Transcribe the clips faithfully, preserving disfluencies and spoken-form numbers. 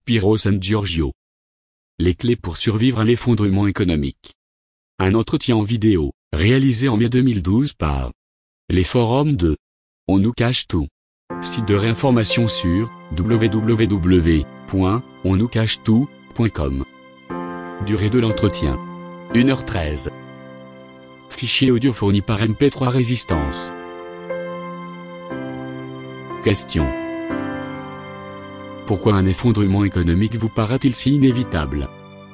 Piero San Giorgio. Les clés pour survivre à l'effondrement économique. Un entretien en vidéo, réalisé en mai deux mille douze par les forums de On nous cache tout. Site de réinformation sur w w w point on nous cache tout point com. Durée de l'entretien. une heure treize. Fichier audio fourni par M P trois Résistance. Question. Pourquoi un effondrement économique vous paraît-il si inévitable?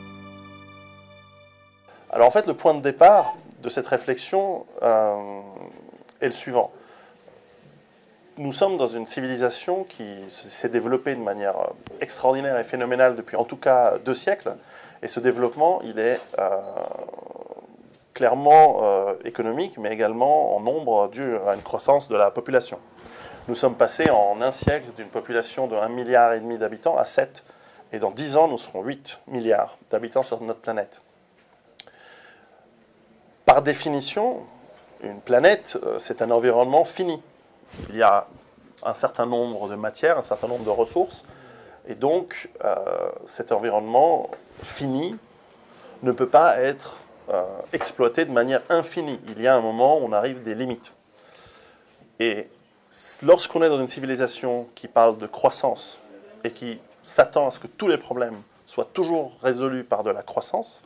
Alors en fait, le point de départ de cette réflexion euh, est le suivant. Nous sommes dans une civilisation qui s'est développée de manière extraordinaire et phénoménale depuis en tout cas deux siècles. Et ce développement, il est euh, clairement euh, économique, mais également en nombre dû à une croissance de la population. Nous sommes passés en un siècle d'une population de un milliard et demi d'habitants à sept. Et dans dix ans, nous serons huit milliards d'habitants sur notre planète. Par définition, une planète, c'est un environnement fini. Il y a un certain nombre de matières, un certain nombre de ressources, et donc euh, cet environnement fini ne peut pas être euh, exploité de manière infinie. Il y a un moment où on arrive à des limites. Et lorsqu'on est dans une civilisation qui parle de croissance et qui s'attend à ce que tous les problèmes soient toujours résolus par de la croissance,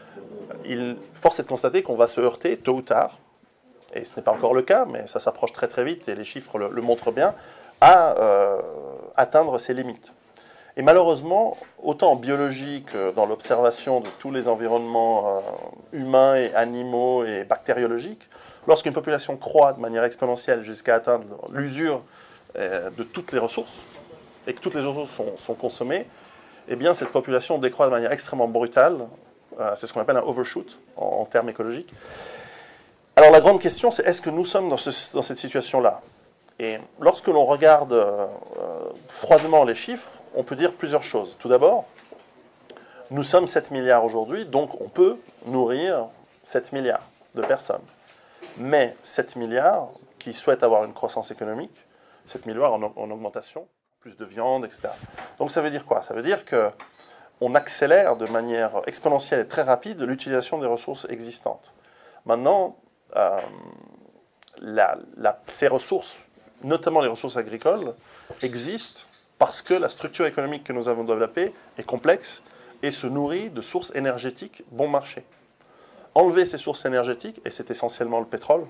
il force est de constater qu'on va se heurter tôt ou tard, et ce n'est pas encore le cas, mais ça s'approche très très vite, et les chiffres le, le montrent bien, à euh, atteindre ces limites. Et malheureusement, autant en biologie que dans l'observation de tous les environnements euh, humains et animaux et bactériologiques, lorsqu'une population croît de manière exponentielle jusqu'à atteindre l'usure euh, de toutes les ressources, et que toutes les ressources sont, sont consommées, eh bien cette population décroît de manière extrêmement brutale. Euh, c'est ce qu'on appelle un overshoot en, en termes écologiques. Alors la grande question, c'est est-ce que nous sommes dans, ce, dans cette situation-là? Et lorsque l'on regarde euh, froidement les chiffres, on peut dire plusieurs choses. Tout d'abord, nous sommes sept milliards aujourd'hui, donc on peut nourrir sept milliards de personnes. Mais sept milliards qui souhaitent avoir une croissance économique, sept milliards en, en augmentation, plus de viande, et cetera. Donc ça veut dire quoi? Ça veut dire qu'on accélère de manière exponentielle et très rapide l'utilisation des ressources existantes. Maintenant, euh, la, la, ces ressources, notamment les ressources agricoles, existent parce que la structure économique que nous avons développée est complexe et se nourrit de sources énergétiques bon marché. Enlever ces sources énergétiques, et c'est essentiellement le pétrole,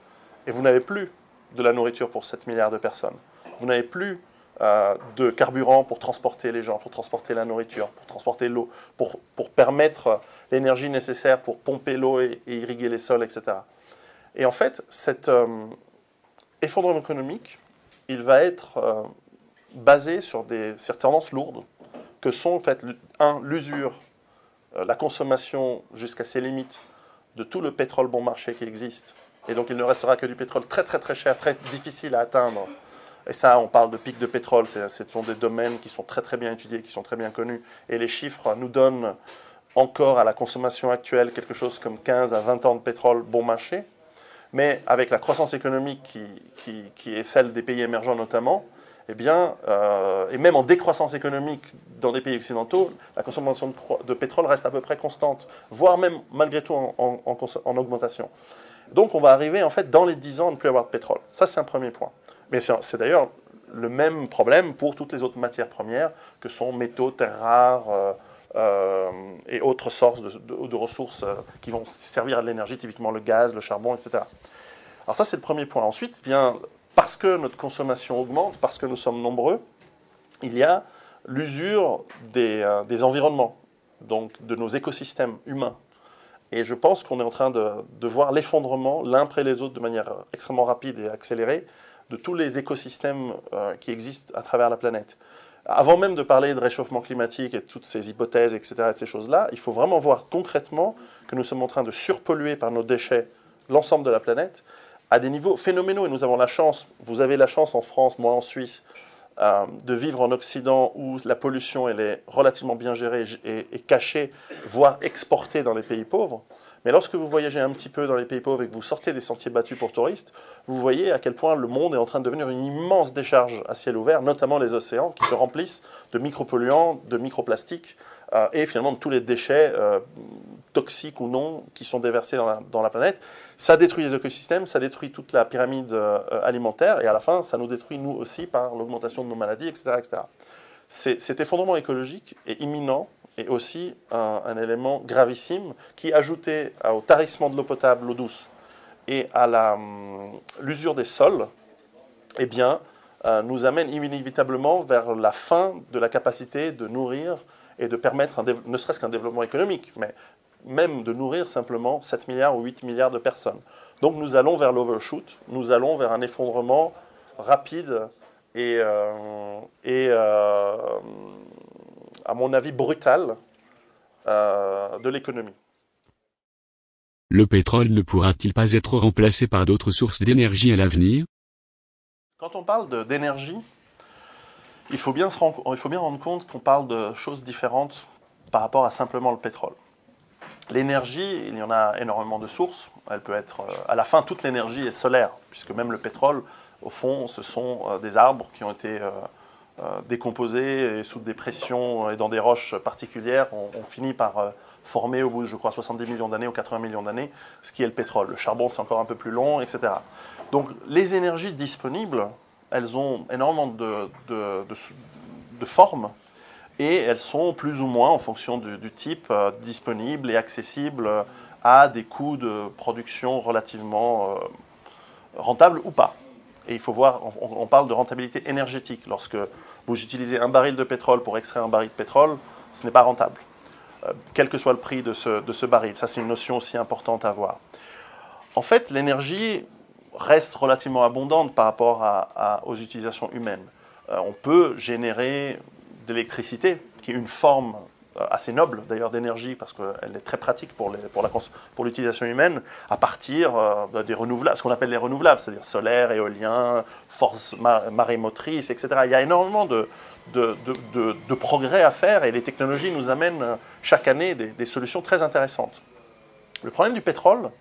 et vous n'avez plus de la nourriture pour sept milliards de personnes. Vous n'avez plus euh, de carburant pour transporter les gens, pour transporter la nourriture, pour transporter l'eau, pour, pour permettre l'énergie nécessaire pour pomper l'eau et, et irriguer les sols, et cetera. Et en fait, cet euh, effondrement économique, il va être euh, basé sur des sur tendances lourdes, que sont en fait, un, l'usure, euh, la consommation jusqu'à ses limites de tout le pétrole bon marché qui existe. Et donc il ne restera que du pétrole très très très cher, très difficile à atteindre. Et ça, on parle de pics de pétrole, ce sont des domaines qui sont très très bien étudiés, qui sont très bien connus. Et les chiffres nous donnent encore à la consommation actuelle quelque chose comme quinze à vingt ans de pétrole bon marché. Mais avec la croissance économique qui, qui, qui est celle des pays émergents notamment, eh bien, euh, et même en décroissance économique dans des pays occidentaux, la consommation de, de pétrole reste à peu près constante, voire même malgré tout en, en, en, en augmentation. Donc on va arriver en fait dans les dix ans à ne plus avoir de pétrole. Ça c'est un premier point. Mais c'est d'ailleurs le même problème pour toutes les autres matières premières que sont métaux, terres rares euh, euh, et autres sources de, de, de ressources euh, qui vont servir à de l'énergie, typiquement le gaz, le charbon, et cetera. Alors ça c'est le premier point. Ensuite vient, parce que notre consommation augmente, parce que nous sommes nombreux, il y a l'usure des, euh, des environnements, donc de nos écosystèmes humains. Et je pense qu'on est en train de, de voir l'effondrement, l'un après les autres, de manière extrêmement rapide et accélérée, de tous les écosystèmes euh, qui existent à travers la planète. Avant même de parler de réchauffement climatique et de toutes ces hypothèses, et cetera, de ces choses-là, il faut vraiment voir concrètement que nous sommes en train de surpolluer par nos déchets l'ensemble de la planète à des niveaux phénoménaux. Et nous avons la chance, vous avez la chance en France, moi en Suisse, euh, de vivre en Occident où la pollution elle est relativement bien gérée et, et cachée, voire exportée dans les pays pauvres. Mais lorsque vous voyagez un petit peu dans les pays pauvres et que vous sortez des sentiers battus pour touristes, vous voyez à quel point le monde est en train de devenir une immense décharge à ciel ouvert, notamment les océans, qui se remplissent de micropolluants, de microplastiques, euh, et finalement de tous les déchets euh, toxiques ou non qui sont déversés dans la, dans la planète. Ça détruit les écosystèmes, ça détruit toute la pyramide euh, alimentaire, et à la fin, ça nous détruit nous aussi par l'augmentation de nos maladies, et cetera et cetera. Cet effondrement écologique est imminent et aussi un, un élément gravissime qui, ajouté au tarissement de l'eau potable, l'eau douce, et à l'usure des sols, eh bien, euh, nous amène inévitablement vers la fin de la capacité de nourrir et de permettre, un ne serait-ce qu'un développement économique, mais même de nourrir simplement sept milliards ou huit milliards de personnes. Donc nous allons vers l'overshoot, nous allons vers un effondrement rapide et, euh, et euh, à mon avis brutal euh, de l'économie. Le pétrole ne pourra-t-il pas être remplacé par d'autres sources d'énergie à l'avenir? Quand on parle d'énergie, il faut bien se rendre, il faut bien rendre compte qu'on parle de choses différentes par rapport à simplement le pétrole. L'énergie, il y en a énormément de sources. Elle peut être, à la fin, toute l'énergie est solaire, puisque même le pétrole, au fond, ce sont des arbres qui ont été décomposés et sous des pressions et dans des roches particulières. On, on finit par former au bout de, je crois, soixante-dix millions d'années ou quatre-vingts millions d'années, ce qui est le pétrole. Le charbon, c'est encore un peu plus long, et cetera. Donc, les énergies disponibles, elles ont énormément de, de, de, de formes, et elles sont plus ou moins, en fonction du, du type, euh, disponibles et accessibles à des coûts de production relativement euh, rentables ou pas. Et il faut voir, on, on parle de rentabilité énergétique. Lorsque vous utilisez un baril de pétrole pour extraire un baril de pétrole, ce n'est pas rentable, euh, quel que soit le prix de ce, de ce baril. Ça, c'est une notion aussi importante à avoir. En fait, l'énergie reste relativement abondante par rapport à, à, aux utilisations humaines. Euh, on peut générer d'électricité, qui est une forme assez noble d'ailleurs d'énergie, parce qu'elle est très pratique pour, les, pour, la, pour l'utilisation humaine, à partir euh, des renouvelables, ce qu'on appelle les renouvelables, c'est-à-dire solaire, éolien, force marémotrice, et cetera. Il y a énormément de, de, de, de, de progrès à faire, et les technologies nous amènent chaque année des, des solutions très intéressantes. Le problème du pétrole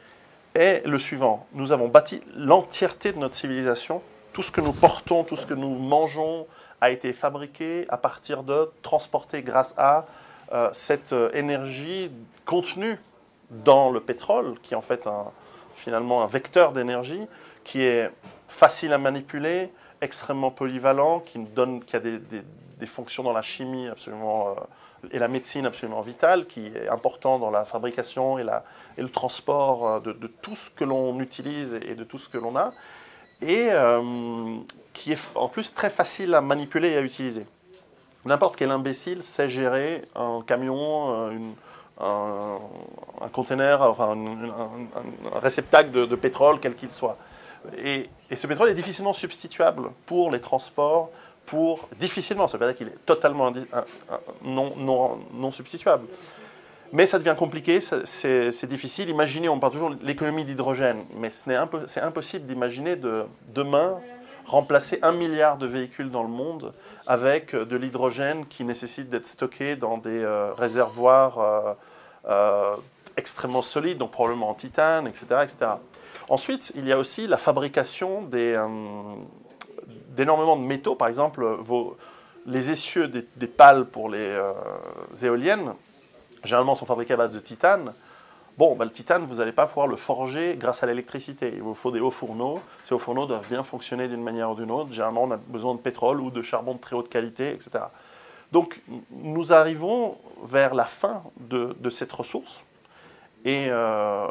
est le suivant. Nous avons bâti l'entièreté de notre civilisation, tout ce que nous portons, tout ce que nous mangeons, a été fabriqué à partir de, transporté grâce à euh, cette euh, énergie contenue dans le pétrole, qui est en fait un, finalement un vecteur d'énergie, qui est facile à manipuler, extrêmement polyvalent, qui, donne, qui a des, des, des fonctions dans la chimie absolument, euh, et la médecine absolument vitale, qui est important dans la fabrication et, la, et le transport de, de tout ce que l'on utilise et de tout ce que l'on a, et euh, qui est en plus très facile à manipuler et à utiliser. N'importe quel imbécile sait gérer un camion, une, un, un conteneur, enfin un, un, un réceptacle de, de pétrole, quel qu'il soit. Et, et ce pétrole est difficilement substituable pour les transports, pour difficilement, ça veut dire qu'il est totalement un, un, non, non, non substituable. Mais ça devient compliqué, c'est difficile. Imaginez, on parle toujours de l'économie d'hydrogène, mais c'est impo impossible d'imaginer de demain remplacer un milliard de véhicules dans le monde avec de l'hydrogène qui nécessite d'être stocké dans des euh, réservoirs euh, euh, extrêmement solides, donc probablement en titane, et cetera, et cetera. Ensuite, il y a aussi la fabrication euh, d'énormément de métaux. Par exemple, vos, les essieux des, des pales pour les euh, éoliennes, généralement sont fabriqués à base de titane. Bon, bah, le titane, vous n'allez pas pouvoir le forger grâce à l'électricité. Il vous faut des hauts fourneaux. Ces hauts fourneaux doivent bien fonctionner d'une manière ou d'une autre. Généralement, on a besoin de pétrole ou de charbon de très haute qualité, et cetera. Donc, nous arrivons vers la fin de, de cette ressource. Et euh,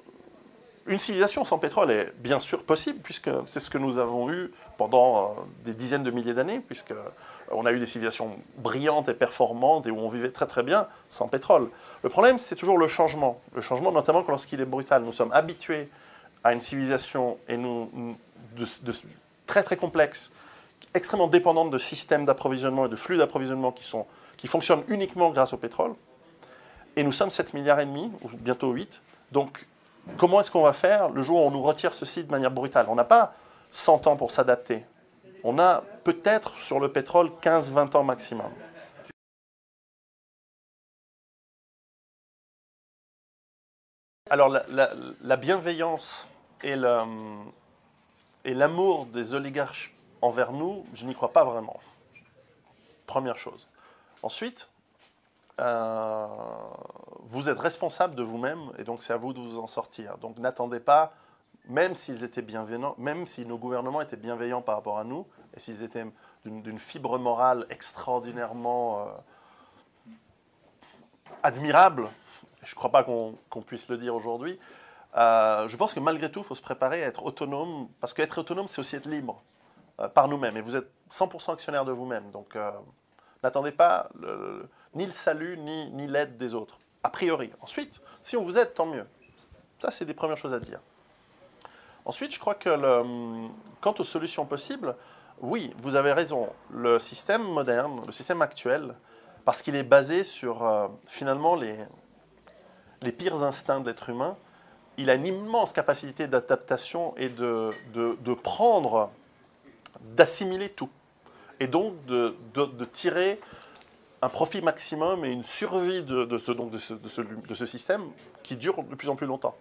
une civilisation sans pétrole est bien sûr possible, puisque c'est ce que nous avons eu pendant euh, des dizaines de milliers d'années, puisque on a eu des civilisations brillantes et performantes et où on vivait très très bien sans pétrole. Le problème, c'est toujours le changement. Le changement, notamment lorsqu'il est brutal. Nous sommes habitués à une civilisation et nous, de, de, très très complexe, extrêmement dépendante de systèmes d'approvisionnement et de flux d'approvisionnement qui, sont, qui fonctionnent uniquement grâce au pétrole. Et nous sommes sept milliards et demi, ou bientôt huit. Donc, comment est-ce qu'on va faire le jour où on nous retire ceci de manière brutale? On n'a pas cent ans pour s'adapter. On a peut-être sur le pétrole quinze vingt ans maximum. Alors, la, la, la bienveillance et le, et l'amour des oligarches envers nous, je n'y crois pas vraiment. Première chose. Ensuite, euh, vous êtes responsable de vous-même, et donc c'est à vous de vous en sortir. Donc n'attendez pas, même s'ils étaient bienveillants, même si nos gouvernements étaient bienveillants par rapport à nous, et s'ils étaient d'une, d'une fibre morale extraordinairement euh, admirable, je ne crois pas qu'on, qu'on puisse le dire aujourd'hui, euh, je pense que malgré tout, il faut se préparer à être autonome, parce qu'être autonome, c'est aussi être libre euh, par nous-mêmes, et vous êtes cent pour cent actionnaire de vous-même, donc euh, n'attendez pas le, le, ni le salut, ni, ni l'aide des autres, a priori. Ensuite, si on vous aide, tant mieux. Ça, c'est des premières choses à dire. Ensuite, je crois que le, quant aux solutions possibles, oui, vous avez raison. Le système moderne, le système actuel, parce qu'il est basé sur euh, finalement les, les pires instincts de l'être humain, il a une immense capacité d'adaptation et de, de, de prendre, d'assimiler tout. Et donc de, de, de tirer un profit maximum et une survie de, de, ce, donc de, ce, de, ce, de ce système qui dure de plus en plus longtemps.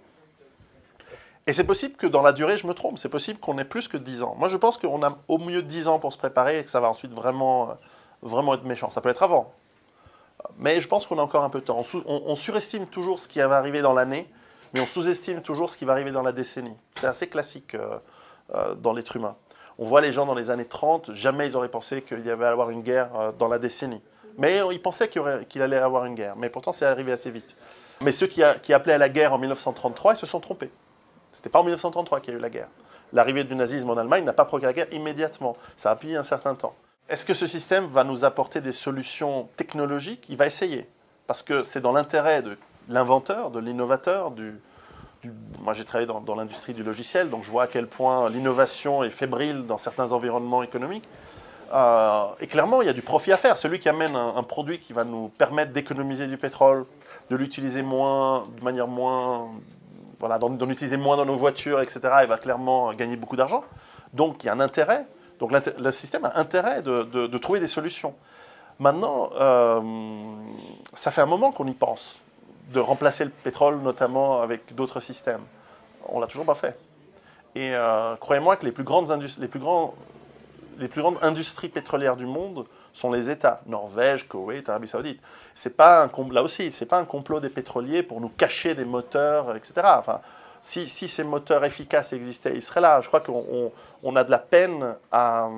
Et c'est possible que dans la durée, je me trompe, c'est possible qu'on ait plus que dix ans. Moi, je pense qu'on a au mieux dix ans pour se préparer et que ça va ensuite vraiment, vraiment être méchant. Ça peut être avant. Mais je pense qu'on a encore un peu de temps. On, sous, on, on surestime toujours ce qui va arriver dans l'année, mais on sous-estime toujours ce qui va arriver dans la décennie. C'est assez classique euh, euh, dans l'être humain. On voit les gens dans les années trente, jamais ils auraient pensé qu'il y avait à avoir une guerre euh, dans la décennie. Mais ils pensaient qu'il, aurait, qu'il allait y avoir une guerre. Mais pourtant, c'est arrivé assez vite. Mais ceux qui, a, qui appelaient à la guerre en mille neuf cent trente-trois, ils se sont trompés. Ce n'était pas en mille neuf cent trente-trois qu'il y a eu la guerre. L'arrivée du nazisme en Allemagne n'a pas provoqué la guerre immédiatement. Ça a pris un certain temps. Est-ce que ce système va nous apporter des solutions technologiques? Il va essayer. Parce que c'est dans l'intérêt de l'inventeur, de l'innovateur, du... du... Moi, j'ai travaillé dans, dans l'industrie du logiciel, donc je vois à quel point l'innovation est fébrile dans certains environnements économiques. Euh, et clairement, il y a du profit à faire. Celui qui amène un, un produit qui va nous permettre d'économiser du pétrole, de l'utiliser moins, de manière moins... Voilà, d'en, d'en utiliser moins dans nos voitures, et cetera, il va clairement gagner beaucoup d'argent. Donc, il y a un intérêt. Donc, le système a intérêt de, de, de trouver des solutions. Maintenant, euh, ça fait un moment qu'on y pense, de remplacer le pétrole, notamment avec d'autres systèmes. On ne l'a toujours pas fait. Et euh, croyez-moi que les plus grandes industries, les plus grands... les plus grandes industries pétrolières du monde sont les États, Norvège, Koweït, Arabie Saoudite. C'est pas un, là aussi, c'est pas un complot des pétroliers pour nous cacher des moteurs, et cetera. Enfin, si, si ces moteurs efficaces existaient, ils seraient là. Je crois qu'on on, on a de la peine à,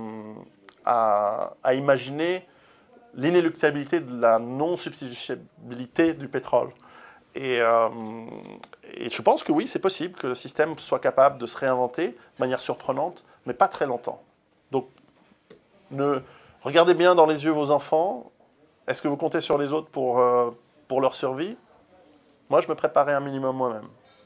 à, à imaginer l'inéluctabilité de la non-substituabilité du pétrole. Et, euh, et je pense que oui, c'est possible que le système soit capable de se réinventer de manière surprenante, mais pas très longtemps. Donc, ne, regardez bien dans les yeux vos enfants. Est-ce que vous comptez sur les autres pour, euh, pour leur survie? Moi, je me préparais un minimum moi-même.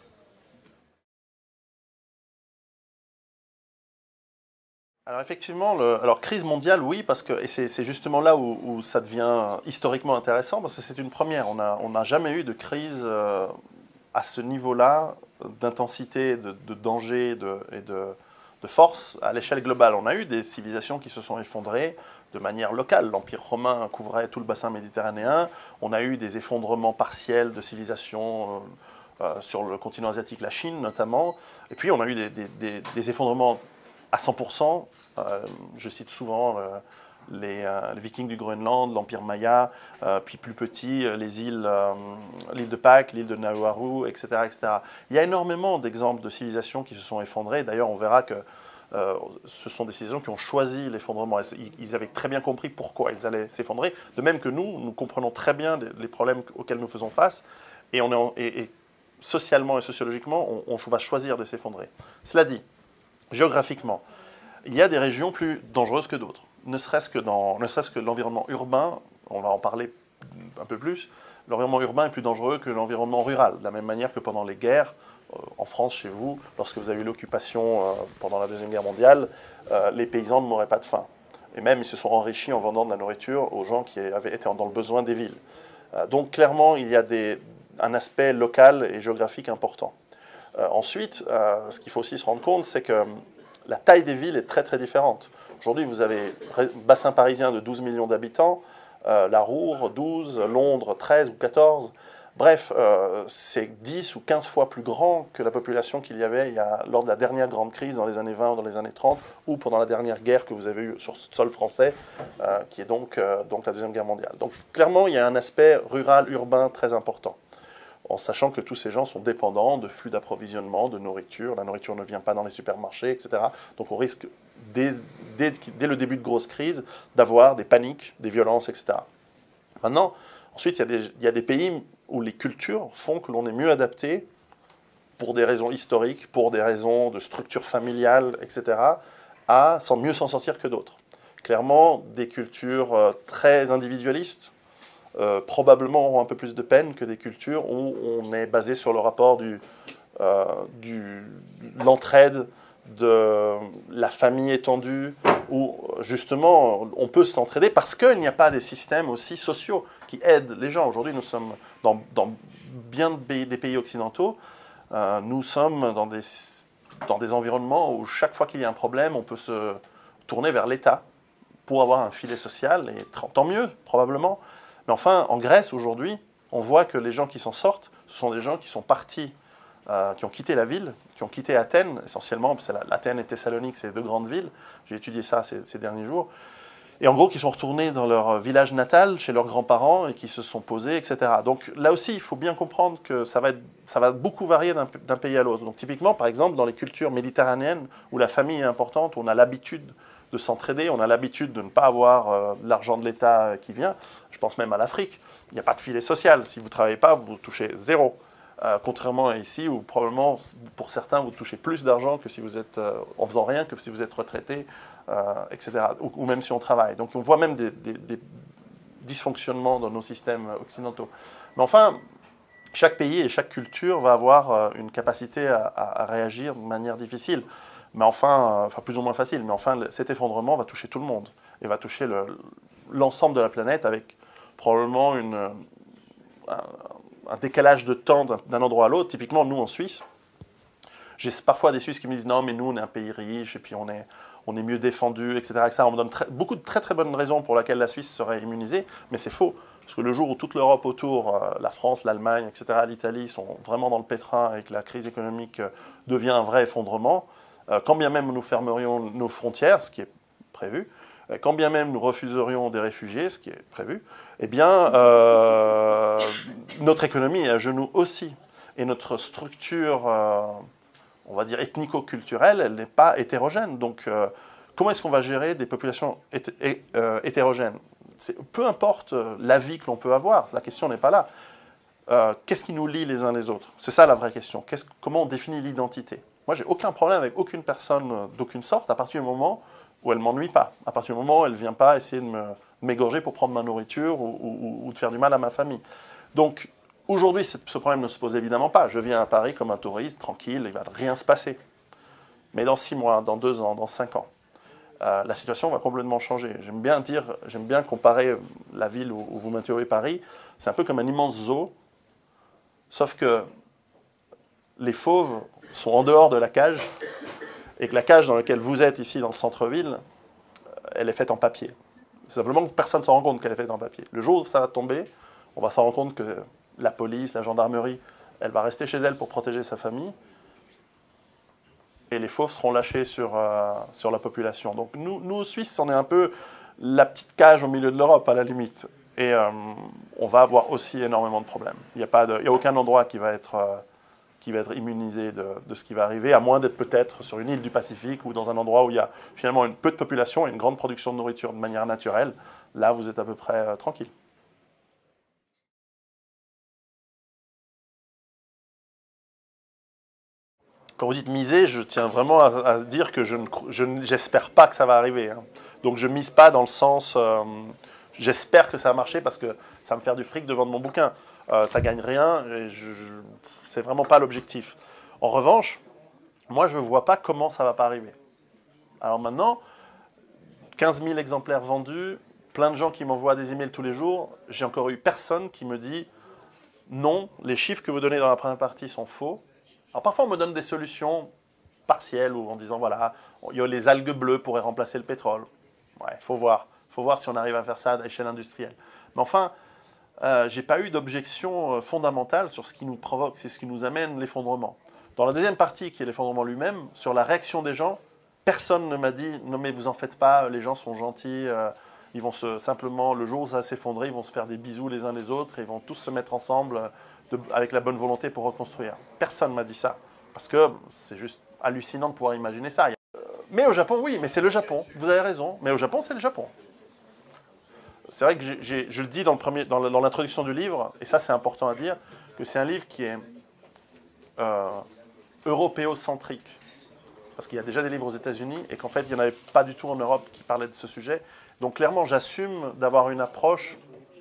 Alors effectivement, le, alors crise mondiale, oui, parce que, et c'est, c'est justement là où, où ça devient historiquement intéressant, parce que c'est une première. On n'a on n'a jamais eu de crise euh, à ce niveau-là d'intensité, de, de danger de, et de, de force à l'échelle globale. On a eu des civilisations qui se sont effondrées de manière locale. L'Empire romain couvrait tout le bassin méditerranéen. On a eu des effondrements partiels de civilisations euh, euh, sur le continent asiatique, la Chine notamment. Et puis on a eu des, des, des, des effondrements à cent pour cent. Euh, je cite souvent euh, les, euh, les Vikings du Groenland, l'Empire Maya, euh, puis plus petit, euh, les îles, euh, l'île de Pâques, l'île de Nauru, et cetera, et cetera. Il y a énormément d'exemples de civilisations qui se sont effondrées. D'ailleurs, on verra que euh, ce sont des civilisations qui ont choisi l'effondrement. Ils, ils avaient très bien compris pourquoi ils allaient s'effondrer. De même que nous, nous comprenons très bien les, les problèmes auxquels nous faisons face. Et, on est en, et, et socialement et sociologiquement, on, on va choisir de s'effondrer. Cela dit, géographiquement, il y a des régions plus dangereuses que d'autres. Ne serait-ce que dans, ne serait-ce que l'environnement urbain, on va en parler un peu plus, l'environnement urbain est plus dangereux que l'environnement rural. De la même manière que pendant les guerres, euh, en France, chez vous, lorsque vous avez eu l'occupation euh, pendant la Deuxième Guerre mondiale, euh, les paysans ne mouraient pas de faim. Et même, ils se sont enrichis en vendant de la nourriture aux gens qui avaient été dans le besoin des villes. Euh, donc, clairement, il y a des, un aspect local et géographique important. Euh, ensuite, euh, ce qu'il faut aussi se rendre compte, c'est que la taille des villes est très très différente. Aujourd'hui, vous avez un bassin parisien de douze millions d'habitants, euh, la Roure douze, Londres treize ou quatorze. Bref, euh, c'est dix ou quinze fois plus grand que la population qu'il y avait il y a, lors de la dernière grande crise dans les années vingt ou dans les années trente, ou pendant la dernière guerre que vous avez eue sur le sol français, euh, qui est donc, euh, donc la Deuxième Guerre mondiale. Donc clairement, il y a un aspect rural-urbain très important, en sachant que tous ces gens sont dépendants de flux d'approvisionnement, de nourriture. La nourriture ne vient pas dans les supermarchés, et cetera. Donc on risque, dès, dès, dès le début de grosses crises, d'avoir des paniques, des violences, et cetera. Maintenant, ensuite, il y a des, il y a des pays où les cultures font que l'on est mieux adapté pour des raisons historiques, pour des raisons de structure familiale, et cetera, à sans mieux s'en sortir que d'autres. Clairement, des cultures euh, très individualistes euh, probablement auront un peu plus de peine que des cultures où on est basé sur le rapport du, euh, du, de l'entraide, de la famille étendue, où justement on peut s'entraider parce qu'il n'y a pas des systèmes aussi sociaux qui aident les gens. Aujourd'hui, nous sommes dans, dans bien de pays, des pays occidentaux, euh, nous sommes dans des, dans des environnements où chaque fois qu'il y a un problème, on peut se tourner vers l'État pour avoir un filet social, et tant mieux, probablement. Mais enfin, en Grèce, aujourd'hui, on voit que les gens qui s'en sortent, ce sont des gens qui sont partis, euh, qui ont quitté la ville, qui ont quitté Athènes, essentiellement, parce que Athènes et Thessalonique, c'est deux grandes villes. J'ai étudié ça ces, ces derniers jours. Et en gros, qui sont retournés dans leur village natal, chez leurs grands-parents, et qui se sont posés, et cetera. Donc là aussi, il faut bien comprendre que ça va, être, ça va beaucoup varier d'un, d'un pays à l'autre. Donc typiquement, par exemple, dans les cultures méditerranéennes, où la famille est importante, où on a l'habitude de s'entraider, on a l'habitude de ne pas avoir euh, l'argent de l'État qui vient. Je pense même à l'Afrique. Il n'y a pas de filet social. Si vous ne travaillez pas, vous touchez zéro. Euh, contrairement à ici, où probablement, pour certains, vous touchez plus d'argent que si vous êtes, euh, en faisant rien, que si vous êtes retraité, euh, et cetera. Ou, ou même si on travaille. Donc on voit même des, des, des dysfonctionnements dans nos systèmes occidentaux. Mais enfin, chaque pays et chaque culture va avoir euh, une capacité à, à, à réagir de manière difficile. Mais enfin, euh, enfin, plus ou moins facile, mais enfin, cet effondrement va toucher tout le monde, et va toucher le, l'ensemble de la planète, avec probablement une, un, un décalage de temps d'un, d'un endroit à l'autre. Typiquement, nous, en Suisse, j'ai parfois des Suisses qui me disent « Non, mais nous, on est un pays riche, et puis on est, on est mieux défendu, et cetera et cetera » On me donne très, beaucoup de très très bonnes raisons pour lesquelles la Suisse serait immunisée, mais c'est faux. Parce que le jour où toute l'Europe autour, euh, la France, l'Allemagne, et cetera, l'Italie, sont vraiment dans le pétrin et que la crise économique euh, devient un vrai effondrement, euh, quand bien même nous fermerions nos frontières, ce qui est prévu, euh, quand bien même nous refuserions des réfugiés, ce qui est prévu, eh bien, euh, notre économie est à genoux aussi. Et notre structure, euh, on va dire, ethnico-culturelle, elle n'est pas hétérogène. Donc, euh, comment est-ce qu'on va gérer des populations hété- hé- euh, hétérogènes ? C'est, peu importe l'avis que l'on peut avoir, la question n'est pas là. Euh, qu'est-ce qui nous lie les uns les autres ? C'est ça la vraie question. Qu'est-ce, comment on définit l'identité ? Moi, j'ai aucun problème avec aucune personne d'aucune sorte à partir du moment où elle ne m'ennuie pas, à partir du moment où elle ne vient pas essayer de me, de m'égorger pour prendre ma nourriture ou, ou, ou de faire du mal à ma famille. Donc, aujourd'hui, ce problème ne se pose évidemment pas. Je viens à Paris comme un touriste, tranquille, il ne va rien se passer. Mais dans six mois, dans deux ans, dans cinq ans, Euh, la situation va complètement changer. J'aime bien dire, j'aime bien comparer la ville où, où vous m'interrogez, Paris, c'est un peu comme un immense zoo, sauf que les fauves sont en dehors de la cage, et que la cage dans laquelle vous êtes ici dans le centre-ville, elle est faite en papier. C'est simplement que personne ne s'en rend compte qu'elle est faite en papier. Le jour où ça va tomber, on va s'en rendre compte que la police, la gendarmerie, elle va rester chez elle pour protéger sa famille, et les fauves seront lâchés sur, euh, sur la population. Donc nous, nous, Suisses, on est un peu la petite cage au milieu de l'Europe, à la limite. Et euh, on va avoir aussi énormément de problèmes. Il n'y a, pas de, il y a aucun endroit qui va être, euh, qui va être immunisé de, de ce qui va arriver, à moins d'être peut-être sur une île du Pacifique ou dans un endroit où il y a finalement une peu de population et une grande production de nourriture de manière naturelle. Là, vous êtes à peu près euh, tranquille. Quand vous dites miser, je tiens vraiment à, à dire que je ne, je, j'espère pas que ça va arriver. Hein. Donc je mise pas dans le sens, euh, j'espère que ça va marcher parce que ça va me faire du fric de vendre mon bouquin. Euh, ça gagne rien, et je, je, c'est vraiment pas l'objectif. En revanche, moi je vois pas comment ça va pas arriver. Alors maintenant, quinze mille exemplaires vendus, plein de gens qui m'envoient des emails tous les jours, j'ai encore eu personne qui me dit non, les chiffres que vous donnez dans la première partie sont faux. Alors parfois on me donne des solutions partielles ou en disant voilà, il y a les algues bleues pourraient remplacer le pétrole. Ouais, faut voir, faut voir si on arrive à faire ça à échelle industrielle. Mais enfin, euh, j'ai pas eu d'objection euh, fondamentale sur ce qui nous provoque, c'est ce qui nous amène l'effondrement. Dans la deuxième partie, qui est l'effondrement lui-même, sur la réaction des gens, personne ne m'a dit « Non mais vous en faites pas, les gens sont gentils, euh, ils vont se, simplement, le jour où ça va s'effondrer, ils vont se faire des bisous les uns les autres, et ils vont tous se mettre ensemble de, avec la bonne volonté pour reconstruire. » Personne ne m'a dit ça, parce que c'est juste hallucinant de pouvoir imaginer ça. Mais au Japon, oui, mais c'est le Japon, vous avez raison, mais au Japon, c'est le Japon. C'est vrai que j'ai, j'ai, je le dis dans, le premier, dans, dans l'introduction du livre, et ça c'est important à dire, que c'est un livre qui est euh, européocentrique. Parce qu'il y a déjà des livres aux États-Unis, et qu'en fait, il n'y en avait pas du tout en Europe qui parlaient de ce sujet. Donc clairement, j'assume d'avoir une approche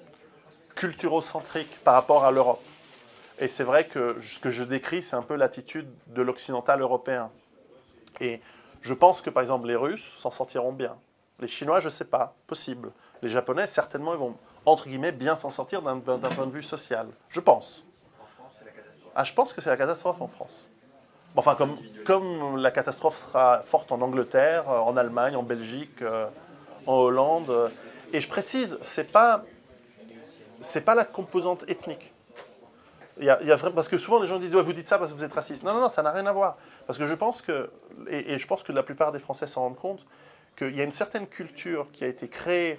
culturocentrique par rapport à l'Europe. Et c'est vrai que ce que je décris, c'est un peu l'attitude de l'occidental européen. Et je pense que, par exemple, les Russes s'en sortiront bien. Les Chinois, je ne sais pas, possible. Les Japonais, certainement, ils vont, entre guillemets, bien s'en sortir d'un, d'un point de vue social. Je pense. En France, c'est la catastrophe. Ah, je pense que c'est la catastrophe en France. Enfin, comme, comme la catastrophe sera forte en Angleterre, en Allemagne, en Belgique, en Hollande. Et je précise, c'est pas, c'est pas la composante ethnique. Il y a, il y a, parce que souvent les gens disent ouais, vous dites ça parce que vous êtes raciste. Non, non, non, ça n'a rien à voir. Parce que je pense que, et, et je pense que la plupart des Français s'en rendent compte, qu'il y a une certaine culture qui a été créée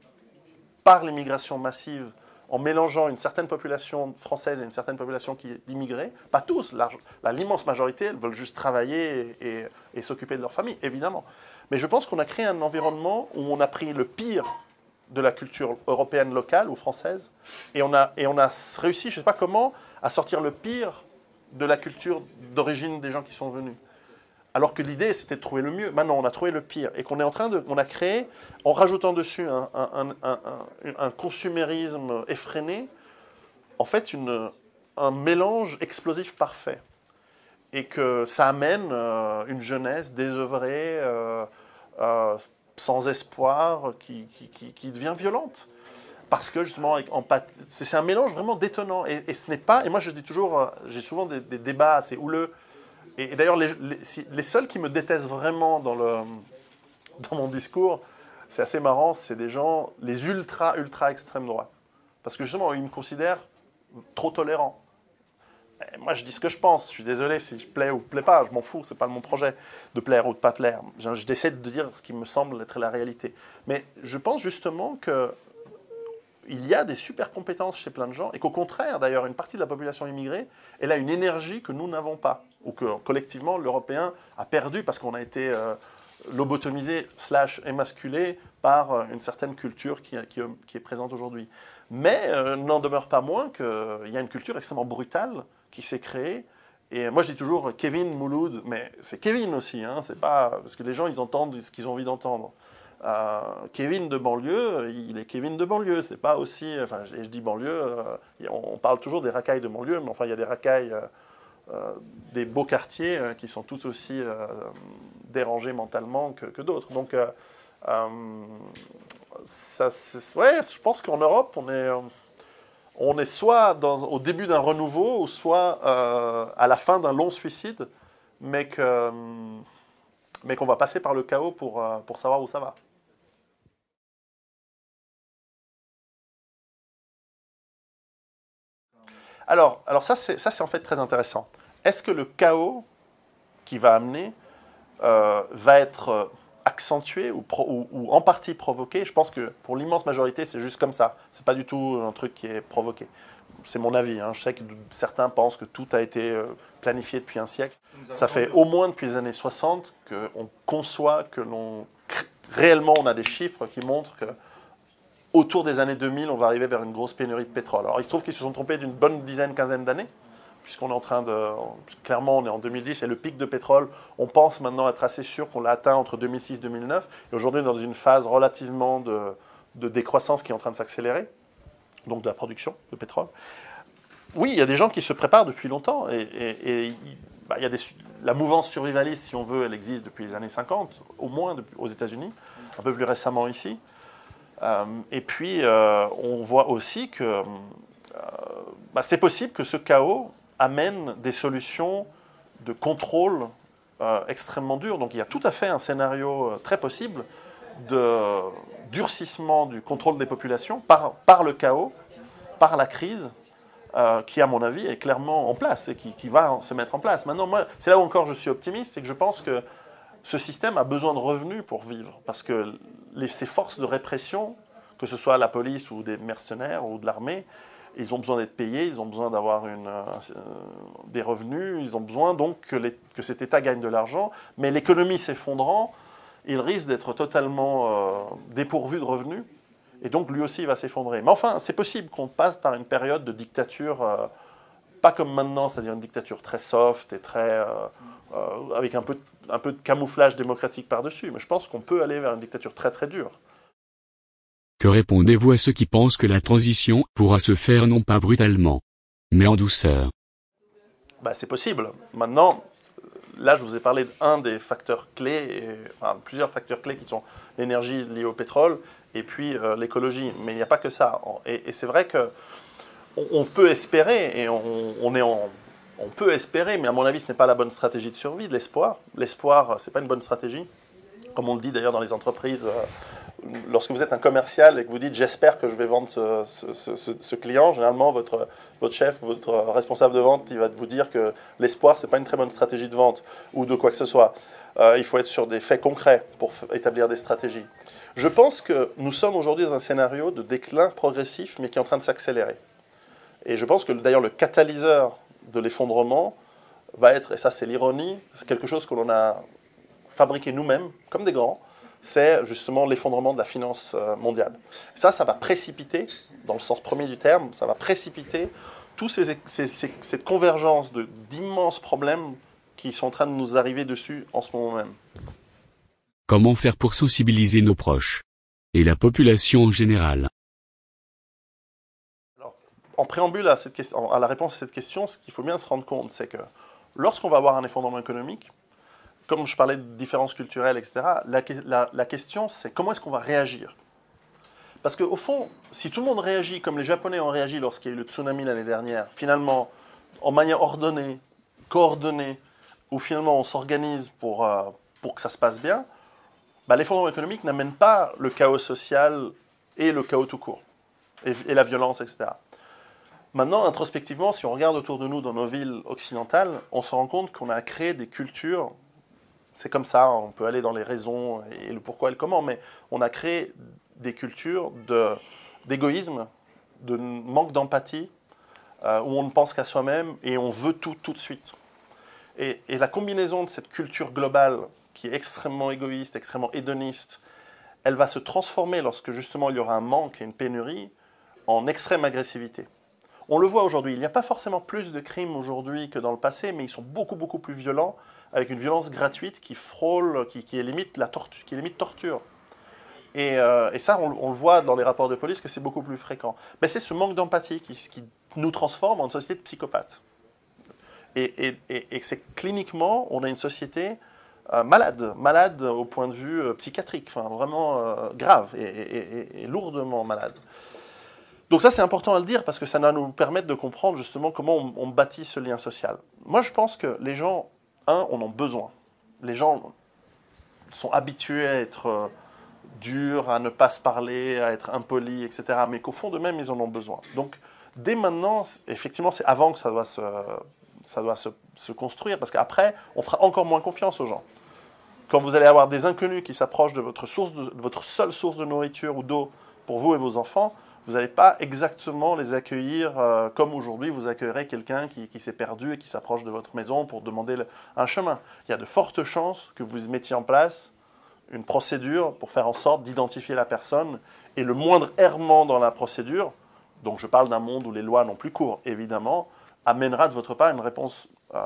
par l'immigration massive en mélangeant une certaine population française et une certaine population qui est immigrée. Pas tous, la, la, l'immense majorité, elles veulent juste travailler et, et, et s'occuper de leur famille, évidemment. Mais je pense qu'on a créé un environnement où on a pris le pire de la culture européenne locale ou française, et on a, et on a réussi, je ne sais pas comment, à sortir le pire de la culture d'origine des gens qui sont venus. Alors que l'idée, c'était de trouver le mieux. Maintenant, on a trouvé le pire. Et qu'on est en train de... On a créé, en rajoutant dessus un, un, un, un, un consumérisme effréné, en fait, une, un mélange explosif parfait. Et que ça amène euh, une jeunesse désœuvrée, euh, euh, sans espoir, qui, qui, qui, qui devient violente. Parce que, justement, en, c'est un mélange vraiment détonnant. Et, et ce n'est pas... Et moi, je dis toujours... J'ai souvent des, des débats assez houleux. Et, et d'ailleurs, les, les, les seuls qui me détestent vraiment dans, le, dans mon discours, c'est assez marrant, c'est des gens, les ultra, ultra extrême droite. Parce que justement, ils me considèrent trop tolérant. Et moi, je dis ce que je pense. Je suis désolé si je plais ou je plais pas. Je m'en fous. C'est pas mon projet de plaire ou de pas plaire. J'essaie de dire ce qui me semble être la réalité. Mais je pense justement que il y a des super compétences chez plein de gens, et qu'au contraire, d'ailleurs, une partie de la population immigrée, elle a une énergie que nous n'avons pas, ou que collectivement, l'Européen a perdu parce qu'on a été euh, lobotomisé slash émasculé par euh, une certaine culture qui, qui, qui est présente aujourd'hui. Mais euh, n'en demeure pas moins qu'il y a une culture extrêmement brutale qui s'est créée. Et moi, je dis toujours Kevin Mouloud, mais c'est Kevin aussi, hein, c'est pas parce que les gens, ils entendent ce qu'ils ont envie d'entendre. Euh, Kevin de banlieue, il est Kevin de banlieue, c'est pas aussi... Enfin, je, je dis banlieue, euh, on, on parle toujours des racailles de banlieue, mais enfin, il y a des racailles euh, euh, des beaux quartiers euh, qui sont tout aussi euh, dérangés mentalement que, que d'autres. Donc, euh, euh, ça, ouais, je pense qu'en Europe, on est, on est soit dans, au début d'un renouveau, ou soit euh, à la fin d'un long suicide, mais que... mais qu'on va passer par le chaos pour, pour savoir où ça va. Alors, alors ça, c'est, ça, c'est en fait très intéressant. Est-ce que le chaos qui va amener euh, va être accentué ou, pro, ou, ou en partie provoqué? Je pense que pour l'immense majorité, c'est juste comme ça. C'est pas du tout un truc qui est provoqué. C'est mon avis. Hein. Je sais que certains pensent que tout a été planifié depuis un siècle. Ça fait au moins depuis les années soixante qu'on conçoit que l'on... Réellement, on a des chiffres qui montrent que autour des années deux mille, on va arriver vers une grosse pénurie de pétrole. Alors, il se trouve qu'ils se sont trompés d'une bonne dizaine, quinzaine d'années, puisqu'on est en train de... Clairement, on est en deux mille dix, et le pic de pétrole, on pense maintenant être assez sûr qu'on l'a atteint entre deux mille six et deux mille neuf, et aujourd'hui, on est dans une phase relativement de, de décroissance qui est en train de s'accélérer, donc de la production de pétrole. Oui, il y a des gens qui se préparent depuis longtemps, et, et, et bah, il y a des, la mouvance survivaliste, si on veut, elle existe depuis les années cinquante, au moins depuis, aux États-Unis, un peu plus récemment ici. Euh, et puis, euh, on voit aussi que euh, bah, c'est possible que ce chaos amène des solutions de contrôle euh, extrêmement dures. Donc, il y a tout à fait un scénario très possible de durcissement du contrôle des populations par, par le chaos, par la crise, euh, qui, à mon avis, est clairement en place et qui, qui va se mettre en place. Maintenant, moi, c'est là où encore je suis optimiste, c'est que je pense que ce système a besoin de revenus pour vivre, parce que les, ces forces de répression, que ce soit la police ou des mercenaires ou de l'armée, ils ont besoin d'être payés, ils ont besoin d'avoir une, euh, des revenus, ils ont besoin donc que, les, que cet État gagne de l'argent, mais l'économie s'effondrant, il risque d'être totalement euh, dépourvu de revenus, et donc lui aussi va s'effondrer. Mais enfin, c'est possible qu'on passe par une période de dictature, euh, pas comme maintenant, c'est-à-dire une dictature très soft et très, euh, euh, avec un peu, un peu de camouflage démocratique par-dessus, mais je pense qu'on peut aller vers une dictature très très dure. Que répondez-vous à ceux qui pensent que la transition pourra se faire non pas brutalement, mais en douceur? Bah, c'est possible. Maintenant, là, je vous ai parlé d'un des facteurs clés, et, enfin, plusieurs facteurs clés qui sont l'énergie liée au pétrole et puis euh, l'écologie. Mais il n'y a pas que ça. Et, et c'est vrai que on, on peut espérer, et on, on est en, on peut espérer, mais à mon avis, ce n'est pas la bonne stratégie de survie, de l'espoir. L'espoir, c'est pas une bonne stratégie. Comme on le dit d'ailleurs dans les entreprises, euh, lorsque vous êtes un commercial et que vous dites « j'espère que je vais vendre ce, ce, ce, ce client », généralement votre, votre chef, votre responsable de vente, il va vous dire que l'espoir, ce n'est pas une très bonne stratégie de vente ou de quoi que ce soit. Euh, il faut être sur des faits concrets pour établir des stratégies. Je pense que nous sommes aujourd'hui dans un scénario de déclin progressif, mais qui est en train de s'accélérer. Et je pense que d'ailleurs le catalyseur de l'effondrement va être, et ça c'est l'ironie, c'est quelque chose que l'on a fabriqué nous-mêmes, comme des grands, c'est justement l'effondrement de la finance mondiale. Ça, ça va précipiter, dans le sens premier du terme, ça va précipiter toute ces, ces, ces, cette convergence d'immenses problèmes qui sont en train de nous arriver dessus en ce moment même. Comment faire pour sensibiliser nos proches et la population en général? Alors, en préambule à, cette question, à la réponse à cette question, ce qu'il faut bien se rendre compte, c'est que lorsqu'on va avoir un effondrement économique, comme je parlais de différences culturelles, et cetera, la, la, la question, c'est comment est-ce qu'on va réagir? Parce qu'au fond, si tout le monde réagit comme les Japonais ont réagi lorsqu'il y a eu le tsunami l'année dernière, finalement, en manière ordonnée, coordonnée, où finalement on s'organise pour, euh, pour que ça se passe bien, bah, l'effondrement économique n'amène pas le chaos social et le chaos tout court, et, et la violence, et cetera. Maintenant, introspectivement, si on regarde autour de nous dans nos villes occidentales, on se rend compte qu'on a créé des cultures. C'est comme ça, on peut aller dans les raisons et le pourquoi et le comment, mais on a créé des cultures d'égoïsme, de, de manque d'empathie, euh, où on ne pense qu'à soi-même et on veut tout tout de suite. Et, et la combinaison de cette culture globale, qui est extrêmement égoïste, extrêmement hédoniste, elle va se transformer lorsque justement il y aura un manque et une pénurie, en extrême agressivité. On le voit aujourd'hui, il n'y a pas forcément plus de crimes aujourd'hui que dans le passé, mais ils sont beaucoup beaucoup plus violents, avec une violence gratuite qui frôle, qui, qui est limite la torture, qui est limite torture. Et, euh, et ça, on, on le voit dans les rapports de police que c'est beaucoup plus fréquent. Mais c'est ce manque d'empathie qui, qui nous transforme en une société de psychopathes. Et, et, et, et c'est cliniquement, on a une société euh, malade, malade au point de vue euh, psychiatrique, enfin vraiment euh, grave et, et, et, et lourdement malade. Donc ça, c'est important à le dire parce que ça va nous permettre de comprendre justement comment on, on bâtit ce lien social. Moi, je pense que les gens, un, en ont besoin. Les gens sont habitués à être euh, durs, à ne pas se parler, à être impolis, et cetera. Mais qu'au fond d'eux-mêmes, ils en ont besoin. Donc, dès maintenant, effectivement, c'est avant que ça doit se, ça doit se, se construire parce qu'après, on fera encore moins confiance aux gens. Quand vous allez avoir des inconnus qui s'approchent de votre, source de, de votre seule source de nourriture ou d'eau pour vous et vos enfants, vous n'allez pas exactement les accueillir euh, comme aujourd'hui vous accueillerez quelqu'un qui, qui s'est perdu et qui s'approche de votre maison pour demander le, un chemin. Il y a de fortes chances que vous mettiez en place une procédure pour faire en sorte d'identifier la personne et le moindre errement dans la procédure, donc je parle d'un monde où les lois n'ont plus cours, évidemment, amènera de votre part une réponse euh,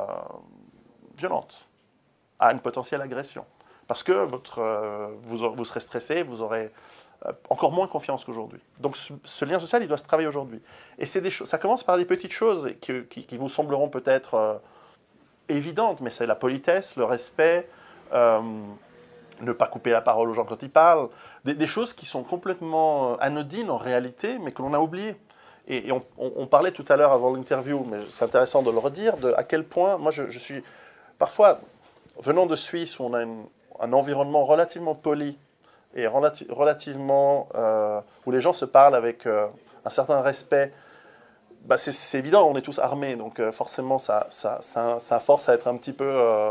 violente à une potentielle agression. Parce que votre, euh, vous, vous serez stressé, vous aurez euh, encore moins confiance qu'aujourd'hui. Donc ce, ce lien social, il doit se travailler aujourd'hui. Et c'est des ça commence par des petites choses qui, qui, qui vous sembleront peut-être euh, évidentes, mais c'est la politesse, le respect, euh, ne pas couper la parole aux gens quand ils parlent, des, des choses qui sont complètement anodines en réalité, mais que l'on a oubliées. Et, et on, on, on parlait tout à l'heure avant l'interview, mais c'est intéressant de le redire, de à quel point, moi je, je suis, parfois, venant de Suisse, où on a une, un environnement relativement poli, et relati relativement, euh, où les gens se parlent avec euh, un certain respect, bah c'est évident, on est tous armés, donc euh, forcément ça, ça, ça, ça force à être un petit peu... Euh,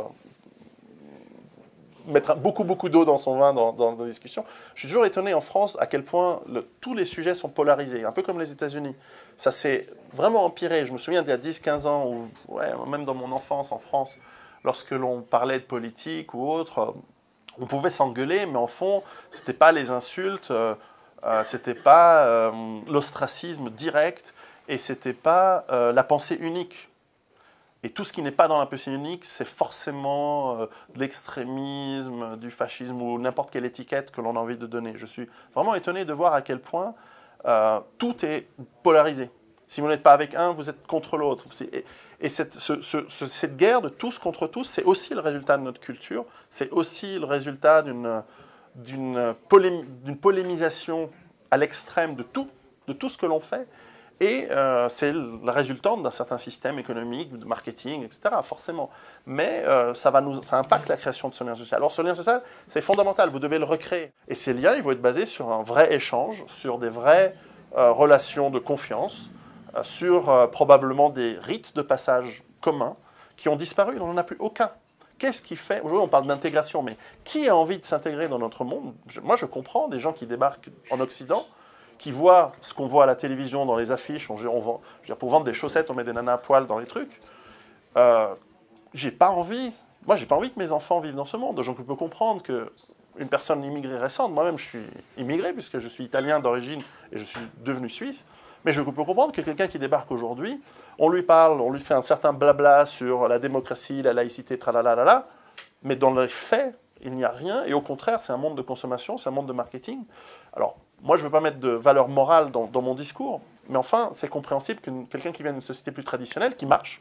mettre beaucoup, beaucoup d'eau dans son vin dans, dans, dans la discussion. Je suis toujours étonné en France à quel point le, tous les sujets sont polarisés, un peu comme les États-Unis. Ça s'est vraiment empiré. Je me souviens d'il y a dix quinze ans, ou ouais, même dans mon enfance en France, lorsque l'on parlait de politique ou autre, on pouvait s'engueuler, mais en fond, ce n'était pas les insultes, euh, euh, ce n'était pas euh, l'ostracisme direct, et ce n'était pas euh, la pensée unique. Et tout ce qui n'est pas dans la pensée unique, c'est forcément euh, de l'extrémisme, du fascisme ou n'importe quelle étiquette que l'on a envie de donner. Je suis vraiment étonné de voir à quel point euh, tout est polarisé. Si vous n'êtes pas avec un, vous êtes contre l'autre. Et, et cette, ce, ce, ce, cette guerre de tous contre tous, c'est aussi le résultat de notre culture, c'est aussi le résultat d'une d'une polém, d'une polémisation à l'extrême de tout, de tout ce que l'on fait. Et euh, c'est la résultante d'un certain système économique, de marketing, et cetera, forcément. Mais euh, ça, va nous, ça impacte la création de ce lien social. Alors ce lien social, c'est fondamental, vous devez le recréer. Et ces liens, ils vont être basés sur un vrai échange, sur des vraies euh, relations de confiance, euh, sur euh, probablement des rites de passage communs qui ont disparu, on n'en a plus aucun. Qu'est-ce qui fait... Aujourd'hui, on parle d'intégration, mais qui a envie de s'intégrer dans notre monde? je, Moi, je comprends des gens qui débarquent en Occident, qui voient ce qu'on voit à la télévision, dans les affiches, on, on vend, je veux dire, pour vendre des chaussettes, on met des nanas à poil dans les trucs. Euh, j'ai pas envie, moi j'ai pas envie que mes enfants vivent dans ce monde. Donc je peux comprendre qu'une personne immigrée récente, moi-même je suis immigré puisque je suis italien d'origine et je suis devenu suisse, mais je peux comprendre que quelqu'un qui débarque aujourd'hui, on lui parle, on lui fait un certain blabla sur la démocratie, la laïcité, tralalalala, mais dans les faits, il n'y a rien, et au contraire, c'est un monde de consommation, c'est un monde de marketing. Alors, moi, je ne veux pas mettre de valeur morale dans, dans mon discours, mais enfin, c'est compréhensible que quelqu'un qui vient d'une société plus traditionnelle, qui marche,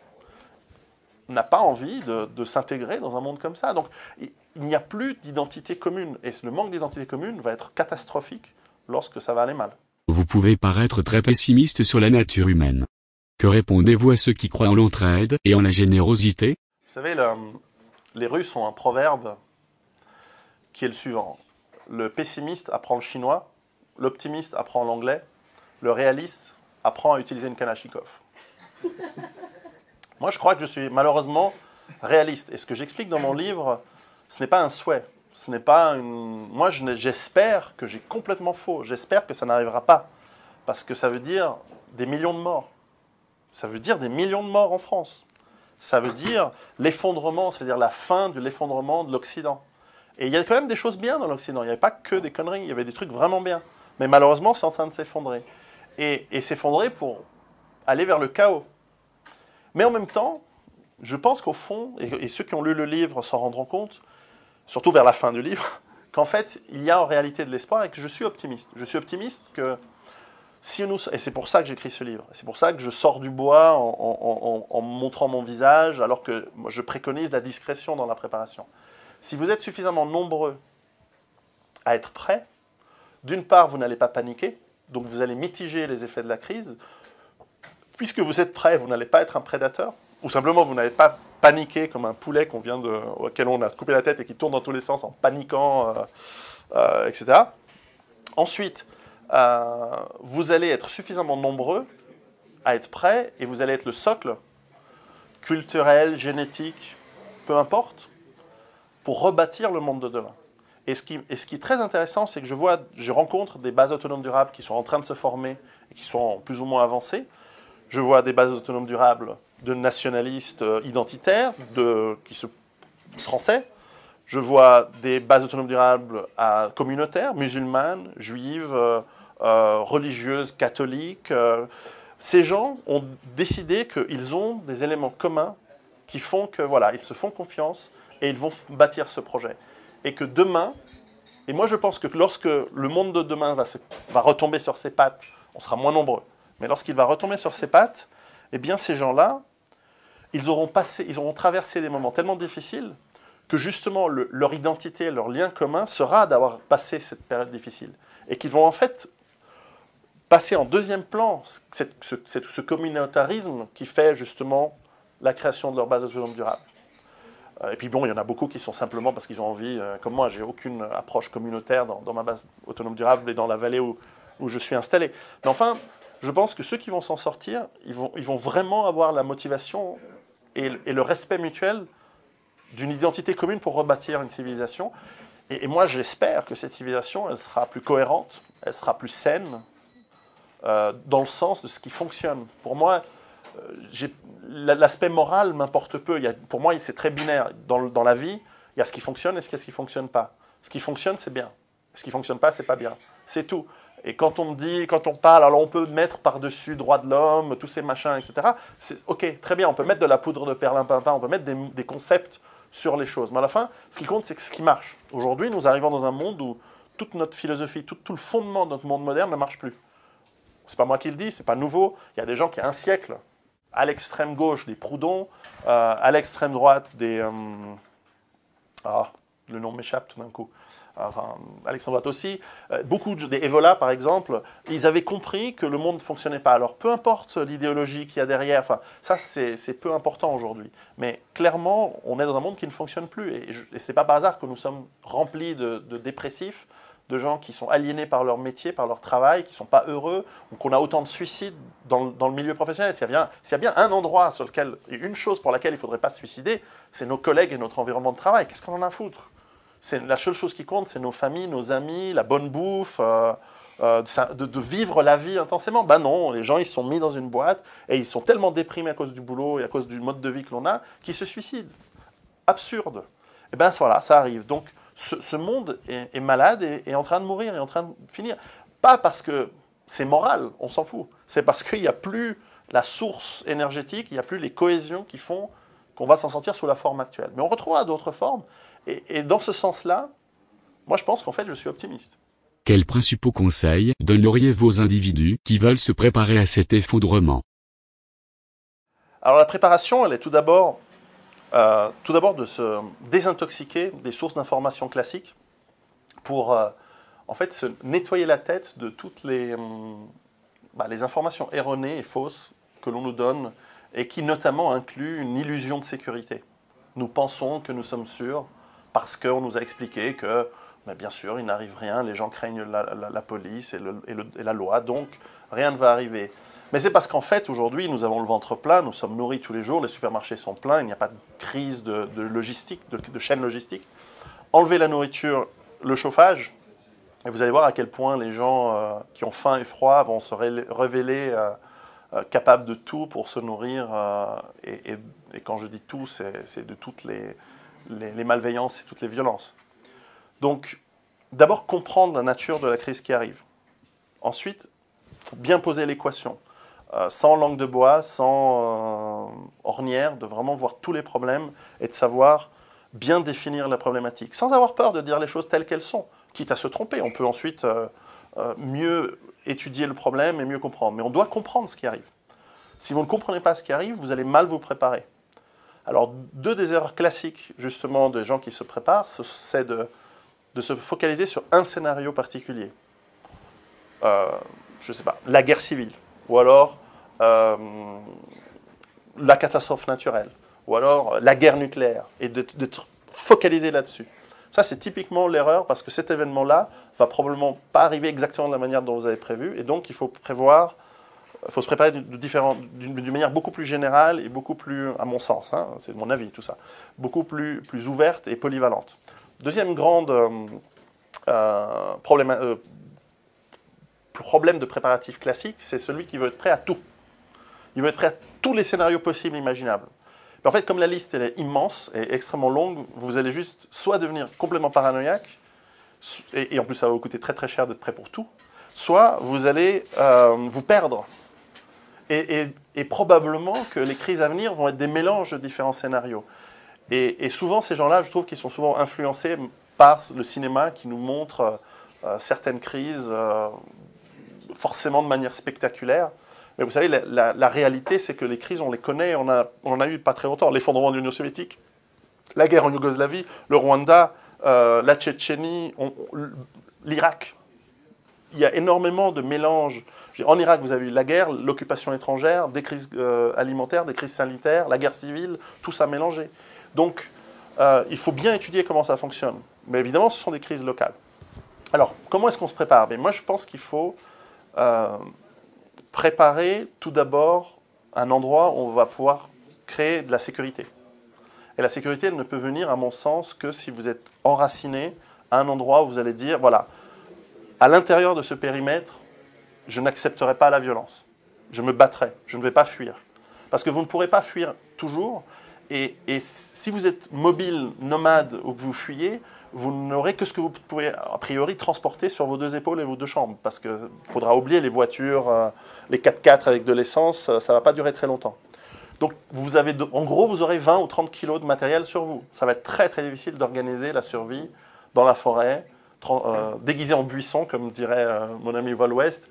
n'a pas envie de, de s'intégrer dans un monde comme ça. Donc, il n'y a plus d'identité commune, et le manque d'identité commune va être catastrophique lorsque ça va aller mal. Vous pouvez paraître très pessimiste sur la nature humaine. Que répondez-vous à ceux qui croient en l'entraide et en la générosité? Vous savez, le, les Russes ont un proverbe qui est le suivant. Le pessimiste apprend le chinois, l'optimiste apprend l'anglais, le réaliste apprend à utiliser une Kalachnikov. Moi, je crois que je suis malheureusement réaliste. Et ce que j'explique dans mon livre, ce n'est pas un souhait. Ce n'est pas une... Moi, j'espère que j'ai complètement faux. J'espère que ça n'arrivera pas. Parce que ça veut dire des millions de morts. Ça veut dire des millions de morts en France. Ça veut dire l'effondrement, c'est-à-dire la fin de l'effondrement de l'Occident. Et il y a quand même des choses bien dans l'Occident. Il n'y avait pas que des conneries, il y avait des trucs vraiment bien. Mais malheureusement, c'est en train de s'effondrer. Et, et s'effondrer pour aller vers le chaos. Mais en même temps, je pense qu'au fond, et, et ceux qui ont lu le livre s'en rendront compte, surtout vers la fin du livre, qu'en fait, il y a en réalité de l'espoir et que je suis optimiste. Je suis optimiste que si nous... Et c'est pour ça que j'écris ce livre. C'est pour ça que je sors du bois en, en, en, en montrant mon visage, alors que moi, je préconise la discrétion dans la préparation. Si vous êtes suffisamment nombreux à être prêts, d'une part, vous n'allez pas paniquer, donc vous allez mitiger les effets de la crise. Puisque vous êtes prêts, vous n'allez pas être un prédateur, ou simplement vous n'allez pas paniquer comme un poulet qu'on vient de, auquel on a coupé la tête et qui tourne dans tous les sens en paniquant, euh, euh, et cetera. Ensuite, euh, vous allez être suffisamment nombreux à être prêts et vous allez être le socle culturel, génétique, peu importe, pour rebâtir le monde de demain. Et ce qui, et ce qui est très intéressant, c'est que je vois, je rencontre des bases autonomes durables qui sont en train de se former et qui sont plus ou moins avancées. Je vois des bases autonomes durables de nationalistes identitaires, de, qui se, français. Je vois des bases autonomes durables à, communautaires, musulmanes, juives, euh, euh, religieuses, catholiques. Euh, ces gens ont décidé qu'ils ont des éléments communs qui font que, voilà, ils se font confiance et ils vont bâtir ce projet. Et que demain, et moi je pense que lorsque le monde de demain va, se, va retomber sur ses pattes, on sera moins nombreux, mais lorsqu'il va retomber sur ses pattes, eh bien ces gens-là, ils auront passé, ils auront traversé des moments tellement difficiles que justement le, leur identité, leur lien commun sera d'avoir passé cette période difficile. Et qu'ils vont en fait passer en deuxième plan cette, ce, cette, ce communautarisme qui fait justement la création de leur base autonome durable. Et puis bon, il y en a beaucoup qui sont simplement parce qu'ils ont envie, euh, comme moi, j'ai aucune approche communautaire dans, dans ma base autonome durable et dans la vallée où, où je suis installé. Mais enfin, je pense que ceux qui vont s'en sortir, ils vont, ils vont vraiment avoir la motivation et, et le respect mutuel d'une identité commune pour rebâtir une civilisation. Et, et moi, j'espère que cette civilisation, elle sera plus cohérente, elle sera plus saine, euh, dans le sens de ce qui fonctionne. Pour moi, euh, l'aspect moral m'importe peu. Il y a, pour moi, c'est très binaire. Dans, dans la vie, il y a ce qui fonctionne et ce qui ne fonctionne pas. Ce qui fonctionne, c'est bien. Ce qui ne fonctionne pas, c'est pas bien. C'est tout. Et quand on me dit, quand on parle, alors on peut mettre par-dessus droits de l'homme, tous ces machins, et cetera. C'est ok, très bien, on peut mettre de la poudre de perlimpinpin, on peut mettre des, des concepts sur les choses. Mais à la fin, ce qui compte, c'est ce qui marche. Aujourd'hui, nous arrivons dans un monde où toute notre philosophie, tout, tout le fondement de notre monde moderne ne marche plus. C'est pas moi qui le dis, c'est pas nouveau. Il y a des gens qui, il y a un siècle, à l'extrême gauche, des Proudhon, euh, à l'extrême droite, des... Euh, ah, le nom m'échappe tout d'un coup. Enfin, à l'extrême droite aussi. Euh, beaucoup de, des Evola, par exemple, ils avaient compris que le monde ne fonctionnait pas. Alors, peu importe l'idéologie qu'il y a derrière, enfin, ça, c'est peu important aujourd'hui. Mais clairement, on est dans un monde qui ne fonctionne plus. Et, et ce n'est pas par hasard que nous sommes remplis de, de dépressifs, de gens qui sont aliénés par leur métier, par leur travail, qui ne sont pas heureux, ou qu'on a autant de suicides dans, dans le milieu professionnel. S'il y, s'il y a bien un endroit sur lequel, une chose pour laquelle il ne faudrait pas se suicider, c'est nos collègues et notre environnement de travail. Qu'est-ce qu'on en a à foutre? La seule chose qui compte, c'est nos familles, nos amis, la bonne bouffe, euh, euh, de, de vivre la vie intensément. Ben non, les gens, ils sont mis dans une boîte et ils sont tellement déprimés à cause du boulot et à cause du mode de vie que l'on a, qu'ils se suicident. Absurde. Et ben voilà, ça arrive. Donc, ce, ce monde est, est malade et est en train de mourir, est en train de finir. Pas parce que c'est moral, on s'en fout. C'est parce qu'il n'y a plus la source énergétique, il n'y a plus les cohésions qui font qu'on va s'en sortir sous la forme actuelle. Mais on retrouvera d'autres formes. Et, et dans ce sens-là, moi je pense qu'en fait je suis optimiste. Quels principaux conseils donneriez-vous aux individus qui veulent se préparer à cet effondrement? Alors la préparation, elle est tout d'abord euh, tout d'abord de se désintoxiquer des sources d'informations classiques pour euh, en fait se nettoyer la tête de toutes les, hum, bah, les informations erronées et fausses que l'on nous donne et qui notamment incluent une illusion de sécurité. Nous pensons que nous sommes sûrs parce qu'on nous a expliqué que, ben bien sûr, il n'arrive rien, les gens craignent la, la, la police et, le, et, le, et la loi, donc rien ne va arriver. Mais c'est parce qu'en fait, aujourd'hui, nous avons le ventre plein, nous sommes nourris tous les jours, les supermarchés sont pleins, il n'y a pas de crise de, de logistique, de, de chaîne logistique. Enlevez la nourriture, le chauffage, et vous allez voir à quel point les gens euh, qui ont faim et froid vont se révéler euh, euh, capables de tout pour se nourrir. Euh, et, et, et quand je dis tout, c'est de toutes les... Les, les malveillances et toutes les violences. Donc, d'abord comprendre la nature de la crise qui arrive. Ensuite, il faut bien poser l'équation, euh, sans langue de bois, sans euh, ornière, de vraiment voir tous les problèmes et de savoir bien définir la problématique, sans avoir peur de dire les choses telles qu'elles sont, quitte à se tromper. On peut ensuite euh, euh, mieux étudier le problème et mieux comprendre. Mais on doit comprendre ce qui arrive. Si vous ne comprenez pas ce qui arrive, vous allez mal vous préparer. Alors, deux des erreurs classiques, justement, des gens qui se préparent, c'est de, de se focaliser sur un scénario particulier. Euh, je ne sais pas, la guerre civile, ou alors euh, la catastrophe naturelle, ou alors la guerre nucléaire, et d'être focalisé là-dessus. Ça, c'est typiquement l'erreur, parce que cet événement-là va probablement pas arriver exactement de la manière dont vous avez prévu, et donc il faut prévoir... Il faut se préparer d'une manière beaucoup plus générale et beaucoup plus, à mon sens, hein, c'est mon avis tout ça, beaucoup plus, plus ouverte et polyvalente. Deuxième grande euh, euh, problème, euh, problème de préparatif classique, c'est celui qui veut être prêt à tout. Il veut être prêt à tous les scénarios possibles et imaginables. Mais en fait, comme la liste elle est immense et extrêmement longue, vous allez juste soit devenir complètement paranoïaque, et, et en plus ça va vous coûter très très cher d'être prêt pour tout, soit vous allez euh, vous perdre. Et, et, et probablement que les crises à venir vont être des mélanges de différents scénarios. Et, et souvent, ces gens-là, je trouve qu'ils sont souvent influencés par le cinéma qui nous montre euh, certaines crises euh, forcément de manière spectaculaire. Mais vous savez, la, la, la réalité, c'est que les crises, on les connaît, on, a, on en a eu pas très longtemps. L'effondrement de l'Union soviétique, la guerre en Yougoslavie, le Rwanda, euh, la Tchétchénie, l'Irak. Il y a énormément de mélanges. En Irak, vous avez eu la guerre, l'occupation étrangère, des crises euh, alimentaires, des crises sanitaires, la guerre civile, tout ça mélangé. Donc, euh, il faut bien étudier comment ça fonctionne. Mais évidemment, ce sont des crises locales. Alors, comment est-ce qu'on se prépare? Mais moi, je pense qu'il faut euh, préparer tout d'abord un endroit où on va pouvoir créer de la sécurité. Et la sécurité, elle ne peut venir, à mon sens, que si vous êtes enraciné à un endroit où vous allez dire, voilà, à l'intérieur de ce périmètre, je n'accepterai pas la violence. Je me battrai, je ne vais pas fuir. Parce que vous ne pourrez pas fuir toujours, et, et si vous êtes mobile, nomade, ou que vous fuyez, vous n'aurez que ce que vous pouvez, a priori, transporter sur vos deux épaules et vos deux jambes. Parce qu'il faudra oublier les voitures, euh, les quatre-quatre avec de l'essence, ça ne va pas durer très longtemps. Donc, vous avez de, en gros, vous aurez vingt ou trente kilos de matériel sur vous. Ça va être très, très difficile d'organiser la survie dans la forêt, euh, déguisé en buisson, comme dirait euh, mon ami Vol West,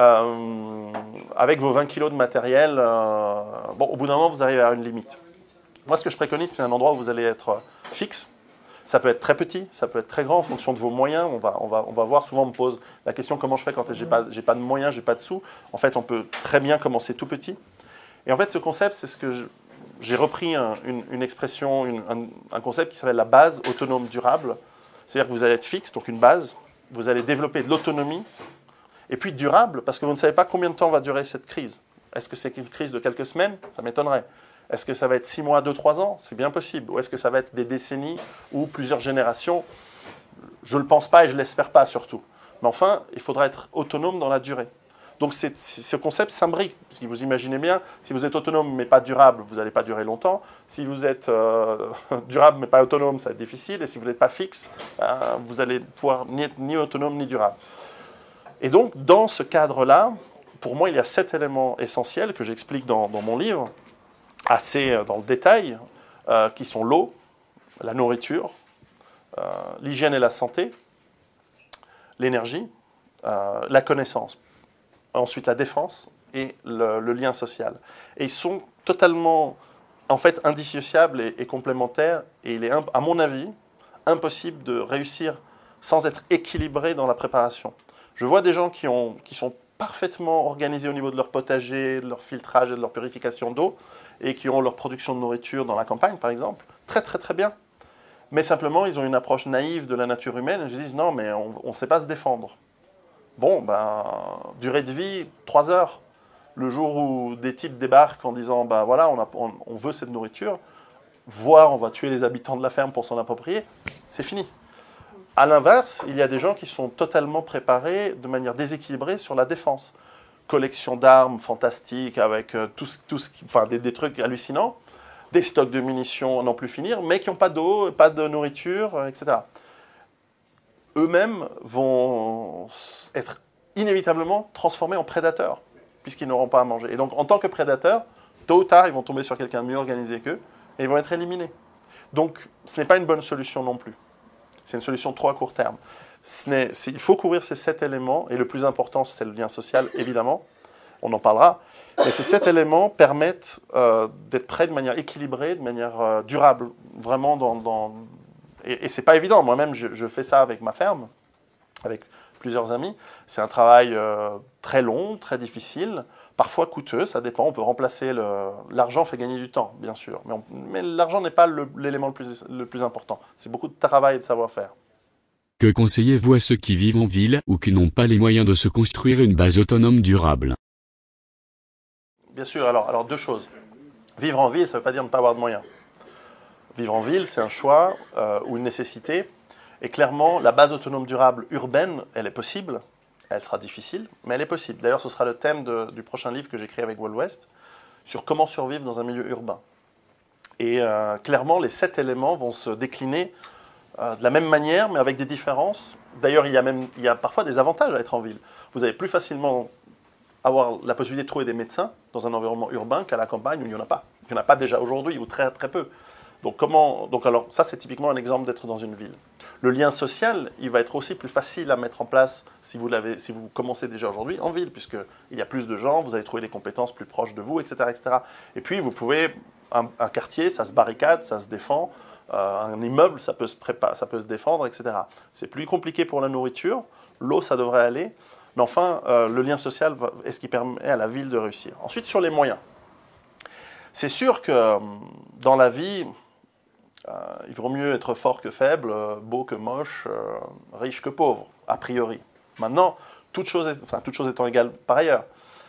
euh, avec vos vingt kilos de matériel. Euh, bon, au bout d'un moment, vous arrivez à une limite. Moi, ce que je préconise, c'est un endroit où vous allez être fixe. Ça peut être très petit, ça peut être très grand en fonction de vos moyens. On va, on va, on va voir, souvent on me pose la question comment je fais quand j'ai pas, j'ai pas de moyens, j'ai pas de sous. En fait, on peut très bien commencer tout petit. Et en fait, ce concept, c'est ce que j'ai repris un, une, une expression, une, un, un concept qui s'appelle la base autonome durable. C'est-à-dire que vous allez être fixe, donc une base, vous allez développer de l'autonomie, et puis durable, parce que vous ne savez pas combien de temps va durer cette crise. Est-ce que c'est une crise de quelques semaines? Ça m'étonnerait. Est-ce que ça va être six mois, deux, trois ans? C'est bien possible. Ou est-ce que ça va être des décennies ou plusieurs générations? Je ne le pense pas et je ne l'espère pas surtout. Mais enfin, il faudra être autonome dans la durée. Donc c'est, ce concept s'imbrique, parce que vous imaginez bien, si vous êtes autonome mais pas durable, vous n'allez pas durer longtemps. Si vous êtes euh, durable mais pas autonome, ça va être difficile. Et si vous n'êtes pas fixe, euh, vous allez pouvoir ni être ni autonome ni durable. Et donc, dans ce cadre-là, pour moi, il y a sept éléments essentiels que j'explique dans, dans mon livre, assez dans le détail, euh, qui sont l'eau, la nourriture, euh, l'hygiène et la santé, l'énergie, euh, la connaissance, ensuite la défense et le, le lien social. Et ils sont totalement, en fait, indissociables et, et complémentaires, et il est, à mon avis, impossible de réussir sans être équilibré dans la préparation. Je vois des gens qui, ont, qui sont parfaitement organisés au niveau de leur potager, de leur filtrage et de leur purification d'eau, et qui ont leur production de nourriture dans la campagne, par exemple, très très très bien. Mais simplement, ils ont une approche naïve de la nature humaine, et ils se disent, non, mais on ne sait pas se défendre. Bon, ben, durée de vie, trois heures. Le jour où des types débarquent en disant, ben voilà, on, a, on, on veut cette nourriture, voire on va tuer les habitants de la ferme pour s'en approprier, c'est fini. À l'inverse, il y a des gens qui sont totalement préparés de manière déséquilibrée sur la défense. Collection d'armes fantastiques avec euh, tout, tout ce qui, enfin, des, des trucs hallucinants, des stocks de munitions à n'en plus finir, mais qui n'ont pas d'eau, pas de nourriture, et cetera. Eux-mêmes vont être inévitablement transformés en prédateurs, puisqu'ils n'auront pas à manger. Et donc, en tant que prédateurs, tôt ou tard, ils vont tomber sur quelqu'un de mieux organisé qu'eux, et ils vont être éliminés. Donc, ce n'est pas une bonne solution non plus. C'est une solution trop à court terme. Ce n'est, c'est, il faut couvrir ces sept éléments, et le plus important, c'est le lien social, évidemment. On en parlera. Mais ces sept éléments permettent euh, d'être prêts de manière équilibrée, de manière euh, durable, vraiment dans... dans et, et ce n'est pas évident. Moi-même, je, je fais ça avec ma ferme, avec plusieurs amis. C'est un travail euh, très long, très difficile, parfois coûteux, ça dépend. On peut remplacer le... L'argent fait gagner du temps, bien sûr. Mais, on... mais l'argent n'est pas le, l'élément le plus, le plus important. C'est beaucoup de travail et de savoir-faire. Que conseillez-vous à ceux qui vivent en ville ou qui n'ont pas les moyens de se construire une base autonome durable? Bien sûr, alors, alors deux choses. Vivre en ville, ça ne veut pas dire ne pas avoir de moyens. Vivre en ville, c'est un choix euh, ou une nécessité. Et clairement, la base autonome durable urbaine, elle est possible. Elle sera difficile, mais elle est possible. D'ailleurs, ce sera le thème de, du prochain livre que j'écris avec Vol West, sur comment survivre dans un milieu urbain. Et euh, clairement, les sept éléments vont se décliner euh, de la même manière, mais avec des différences. D'ailleurs, il y a même, il y a parfois des avantages à être en ville. Vous allez plus facilement avoir la possibilité de trouver des médecins dans un environnement urbain qu'à la campagne où il n'y en a pas. Il n'y en a pas déjà aujourd'hui, ou très, très peu. Donc, comment, donc alors, ça, c'est typiquement un exemple d'être dans une ville. Le lien social, il va être aussi plus facile à mettre en place si vous, l'avez, si vous commencez déjà aujourd'hui en ville, puisqu'il y a plus de gens, vous allez trouver des compétences plus proches de vous, et cetera, et cetera. Et puis, vous pouvez, un, un quartier, ça se barricade, ça se défend, euh, un immeuble, ça peut, se prépa- ça peut se défendre, et cetera. C'est plus compliqué pour la nourriture, l'eau, ça devrait aller, mais enfin, euh, le lien social va, est ce qui permet à la ville de réussir. Ensuite, sur les moyens. C'est sûr que euh, dans la vie, Euh, il vaut mieux être fort que faible, euh, beau que moche, euh, riche que pauvre, a priori. Maintenant, toute chose, est, enfin, toute chose étant égale par ailleurs,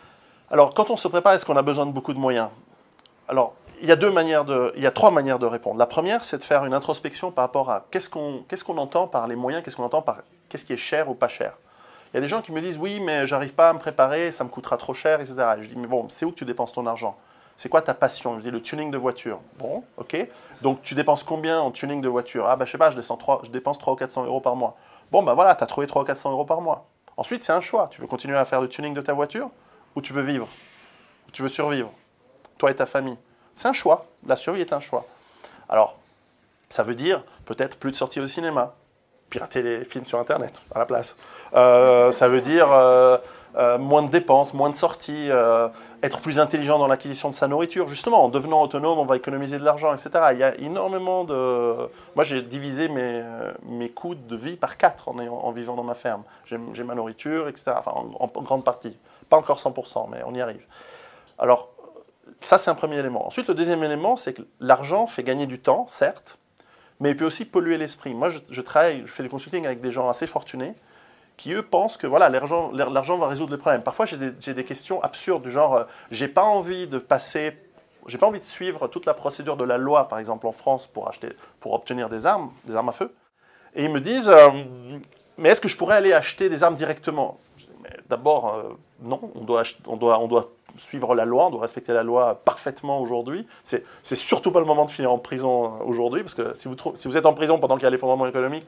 Alors, quand on se prépare, est-ce qu'on a besoin de beaucoup de moyens? Alors, il y a deux manières de, il y a trois manières de répondre. La première, c'est de faire une introspection par rapport à qu'est-ce qu'on qu'est-ce qu'on entend par les moyens, qu'est-ce qu'on entend par qu'est-ce qui est cher ou pas cher. Il y a des gens qui me disent, oui, mais j'arrive pas à me préparer, ça me coûtera trop cher, et cetera. Et je dis, mais bon, c'est où que tu dépenses ton argent? C'est quoi ta passion? Je dis, le tuning de voiture. Bon, ok. Donc, tu dépenses combien en tuning de voiture? Ah, ben, je sais pas, je, descends trois, je dépense trois ou quatre cents euros par mois. Bon, ben voilà, tu as trouvé trois ou quatre cents euros par mois. Ensuite, c'est un choix. Tu veux continuer à faire le tuning de ta voiture ou tu veux vivre? Ou tu veux survivre? Toi et ta famille. C'est un choix. La survie est un choix. Alors, ça veut dire peut-être plus de sorties au cinéma, pirater les films sur Internet à la place. Euh, ça veut dire euh, euh, moins de dépenses, moins de sorties, euh, être plus intelligent dans l'acquisition de sa nourriture. Justement, en devenant autonome, on va économiser de l'argent, et cetera. Il y a énormément de... Moi, j'ai divisé mes, mes coûts de vie par quatre en, ayant, en vivant dans ma ferme. J'ai ma nourriture, et cetera. Enfin, en, en grande partie. Pas encore cent pour cent, mais on y arrive. Alors, ça, c'est un premier élément. Ensuite, le deuxième élément, c'est que l'argent fait gagner du temps, certes, mais il peut aussi polluer l'esprit. Moi, je, je travaille, je fais du consulting avec des gens assez fortunés qui, eux, pensent que voilà, l'argent va résoudre les problèmes. Parfois, j'ai des, des questions absurdes du genre, euh, j'ai pas envie de passer, j'ai pas envie de suivre toute la procédure de la loi, par exemple en France, pour, acheter, pour obtenir des armes, des armes à feu. Et ils me disent, euh, mais est-ce que je pourrais aller acheter des armes directement? D'abord, euh, non, on doit, on, doit, on doit suivre la loi, on doit respecter la loi parfaitement aujourd'hui. C'est surtout pas le moment de finir en prison aujourd'hui, parce que si vous, si vous êtes en prison pendant qu'il y a l'effondrement économique,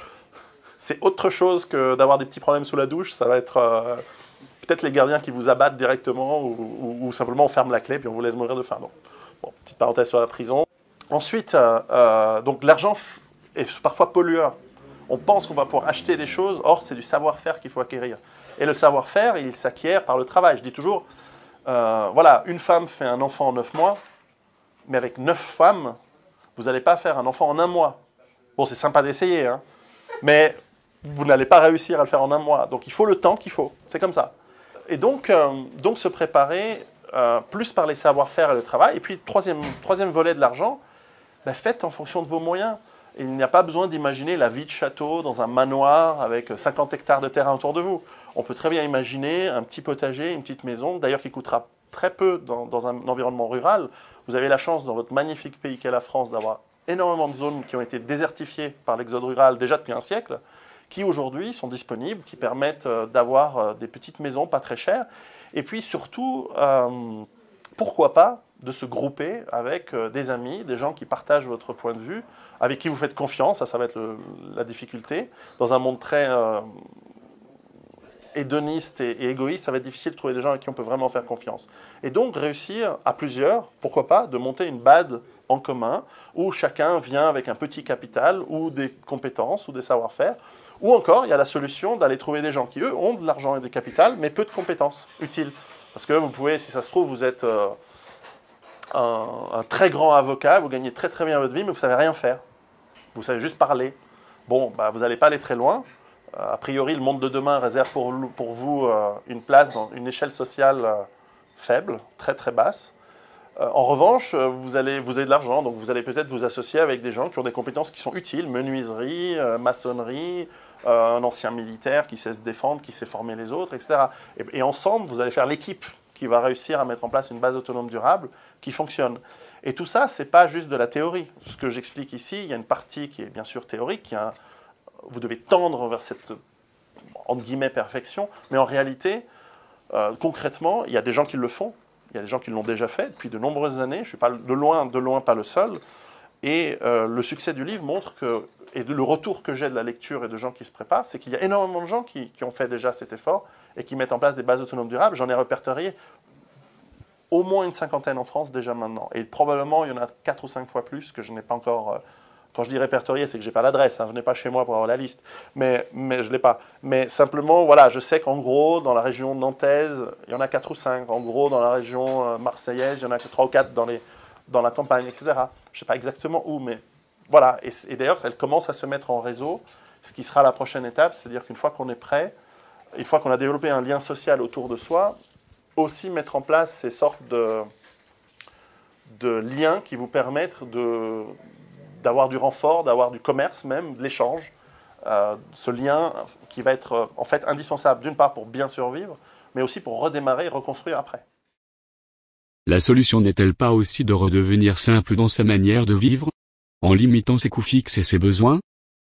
c'est autre chose que d'avoir des petits problèmes sous la douche. Ça va être euh, peut-être les gardiens qui vous abattent directement, ou, ou, ou simplement on ferme la clé puis on vous laisse mourir de faim. Donc, bon, petite parenthèse sur la prison. Ensuite, euh, euh, donc l'argent est parfois pollueur. On pense qu'on va pouvoir acheter des choses, or c'est du savoir-faire qu'il faut acquérir. Et le savoir-faire, il s'acquiert par le travail. Je dis toujours, euh, voilà, une femme fait un enfant en neuf mois, mais avec neuf femmes, vous n'allez pas faire un enfant en un mois. Bon, c'est sympa d'essayer, hein, mais vous n'allez pas réussir à le faire en un mois. Donc il faut le temps qu'il faut, c'est comme ça. Et donc, euh, donc se préparer euh, plus par les savoir-faire et le travail. Et puis, troisième, troisième volet de l'argent, ben, faites en fonction de vos moyens. Il n'y a pas besoin d'imaginer la vie de château dans un manoir avec cinquante hectares de terrain autour de vous. On peut très bien imaginer un petit potager, une petite maison, d'ailleurs qui coûtera très peu dans, dans un environnement rural. Vous avez la chance dans votre magnifique pays qu'est la France d'avoir énormément de zones qui ont été désertifiées par l'exode rural déjà depuis un siècle, qui aujourd'hui sont disponibles, qui permettent euh, d'avoir euh, des petites maisons pas très chères. Et puis surtout, euh, pourquoi pas de se grouper avec euh, des amis, des gens qui partagent votre point de vue, avec qui vous faites confiance, ça, ça va être le, la difficulté. Dans un monde très euh, hédoniste et, et égoïste, ça va être difficile de trouver des gens à qui on peut vraiment faire confiance. Et donc réussir à plusieurs, pourquoi pas, de monter une B A D en commun, où chacun vient avec un petit capital, ou des compétences, ou des savoir-faire. Ou encore, il y a la solution d'aller trouver des gens qui, eux, ont de l'argent et des capitales, mais peu de compétences utiles. Parce que vous pouvez, si ça se trouve, vous êtes euh, un, un très grand avocat, vous gagnez très très bien votre vie, mais vous ne savez rien faire. Vous savez juste parler. Bon, bah, vous n'allez pas aller très loin. Euh, a priori, le monde de demain réserve pour, pour vous euh, une place dans une échelle sociale euh, faible, très très basse. Euh, en revanche, vous, allez, vous avez de l'argent, donc vous allez peut-être vous associer avec des gens qui ont des compétences qui sont utiles, menuiserie, euh, maçonnerie, euh, un ancien militaire qui sait se défendre, qui sait former les autres, et cetera. Et, et ensemble, vous allez faire l'équipe qui va réussir à mettre en place une base autonome durable qui fonctionne. Et tout ça, ce n'est pas juste de la théorie. Ce que j'explique ici, il y a une partie qui est bien sûr théorique, qui a, vous devez tendre vers cette, entre guillemets, perfection, mais en réalité, euh, concrètement, il y a des gens qui le font. Il y a des gens qui l'ont déjà fait depuis de nombreuses années. Je ne suis pas de loin, de loin pas le seul. Et euh, le succès du livre montre que, et le retour que j'ai de la lecture et de gens qui se préparent, c'est qu'il y a énormément de gens qui, qui ont fait déjà cet effort et qui mettent en place des bases autonomes durables. J'en ai répertorié au moins une cinquantaine en France déjà maintenant. Et probablement, il y en a quatre ou cinq fois plus que je n'ai pas encore... Euh, quand je dis répertorié, c'est que je n'ai pas l'adresse. Hein, venez pas chez moi pour avoir la liste. Mais, mais je ne l'ai pas. Mais simplement, voilà, je sais qu'en gros, dans la région nantaise, il y en a quatre ou cinq. En gros, dans la région euh, marseillaise, il y en a que trois ou quatre dans, les, dans la campagne, et cetera. Je ne sais pas exactement où, mais voilà. Et, et d'ailleurs, elle commence à se mettre en réseau, ce qui sera la prochaine étape. C'est-à-dire qu'une fois qu'on est prêt, une fois qu'on a développé un lien social autour de soi, aussi mettre en place ces sortes de, de liens qui vous permettent de... d'avoir du renfort, d'avoir du commerce même, de l'échange. Euh, ce lien qui va être en fait indispensable d'une part pour bien survivre, mais aussi pour redémarrer et reconstruire après. La solution n'est-elle pas aussi de redevenir simple dans sa manière de vivre, en limitant ses coûts fixes et ses besoins?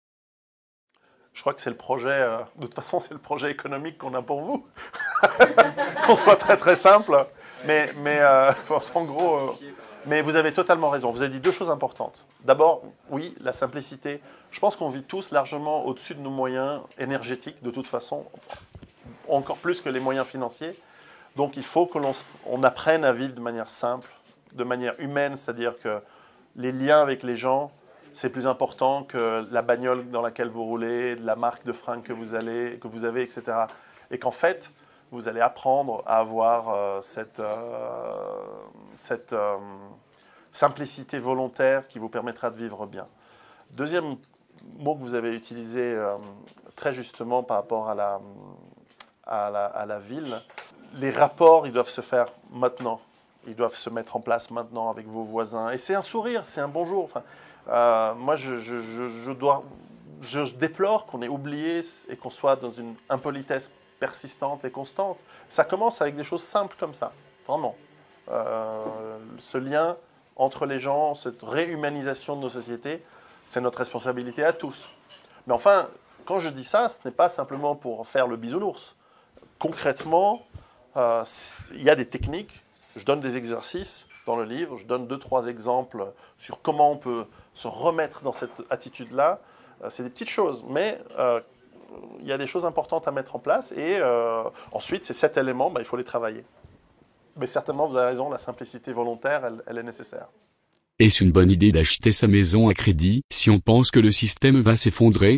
Je crois que c'est le projet, euh, de toute façon c'est le projet économique qu'on a pour vous, qu'on soit très très simple, mais, mais euh, en gros, euh, mais vous avez totalement raison, vous avez dit deux choses importantes. D'abord, oui, la simplicité, je pense qu'on vit tous largement au-dessus de nos moyens énergétiques, de toute façon, encore plus que les moyens financiers, donc il faut que l'on on apprenne à vivre de manière simple, de manière humaine, c'est-à-dire que les liens avec les gens, c'est plus important que la bagnole dans laquelle vous roulez, la marque de fringues que vous, allez, que vous avez, et cetera. Et qu'en fait, vous allez apprendre à avoir euh, cette, euh, cette euh, simplicité volontaire qui vous permettra de vivre bien. Deuxième mot que vous avez utilisé euh, très justement par rapport à la, à, la, à la ville, les rapports, ils doivent se faire maintenant. Ils doivent se mettre en place maintenant avec vos voisins. Et c'est un sourire, c'est un bonjour. Enfin, Euh, moi, je, je, je, je, dois, je déplore qu'on ait oublié et qu'on soit dans une impolitesse persistante et constante. Ça commence avec des choses simples comme ça, vraiment. Euh, ce lien entre les gens, cette réhumanisation de nos sociétés, c'est notre responsabilité à tous. Mais enfin, quand je dis ça, ce n'est pas simplement pour faire le bisounours. Concrètement, euh, il y a des techniques, je donne des exercices dans le livre, je donne deux, trois exemples sur comment on peut se remettre dans cette attitude-là. Euh, c'est des petites choses, mais euh, il y a des choses importantes à mettre en place, et euh, ensuite, ces sept éléments, bah, il faut les travailler. Mais certainement, vous avez raison, la simplicité volontaire, elle, elle est nécessaire. Est-ce une bonne idée d'acheter sa maison à crédit si on pense que le système va s'effondrer?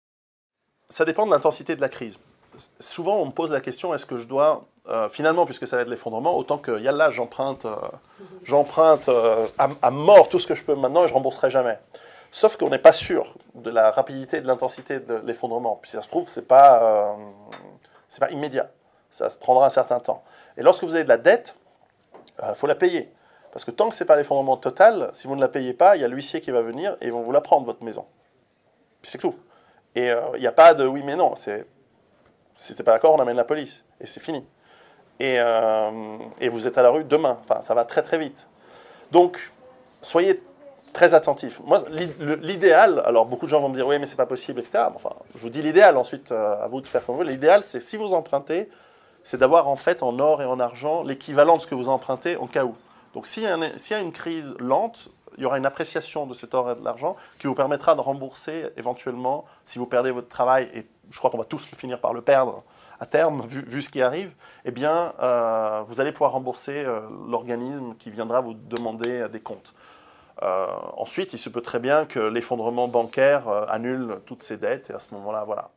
Ça dépend de l'intensité de la crise. Souvent, on me pose la question, est-ce que je dois, euh, finalement, puisque ça va être l'effondrement, autant que, yallah, j'emprunte euh, j'emprunte euh, à, à mort tout ce que je peux maintenant et je ne rembourserai jamais. Sauf qu'on n'est pas sûr de la rapidité et de l'intensité de l'effondrement. Puis ça se trouve, ce n'est pas, euh, c'est pas immédiat. Ça se prendra un certain temps. Et lorsque vous avez de la dette, il euh, faut la payer. Parce que tant que ce n'est pas l'effondrement total, si vous ne la payez pas, il y a l'huissier qui va venir et ils vont vous la prendre, votre maison. Puis c'est tout. Et il euh, n'y a pas de oui mais non, c'est... Si t'es pas d'accord, on amène la police. Et c'est fini. Et, euh, et vous êtes à la rue demain. Enfin, ça va très très vite. Donc, soyez très attentifs. Moi, l'idéal, alors beaucoup de gens vont me dire, oui, mais c'est pas possible, et cetera. Enfin, je vous dis l'idéal, ensuite, euh, à vous de faire comme vous. L'idéal, c'est si vous empruntez, c'est d'avoir en fait en or et en argent l'équivalent de ce que vous empruntez en cas où. Donc, s'il y a, un, s'il y a une crise lente, il y aura une appréciation de cet or et de l'argent qui vous permettra de rembourser éventuellement, si vous perdez votre travail, et je crois qu'on va tous finir par le perdre à terme, vu, vu ce qui arrive, eh bien, euh, vous allez pouvoir rembourser euh, l'organisme qui viendra vous demander euh, des comptes. Euh, ensuite, il se peut très bien que l'effondrement bancaire euh, annule toutes ces dettes, et à ce moment-là, voilà.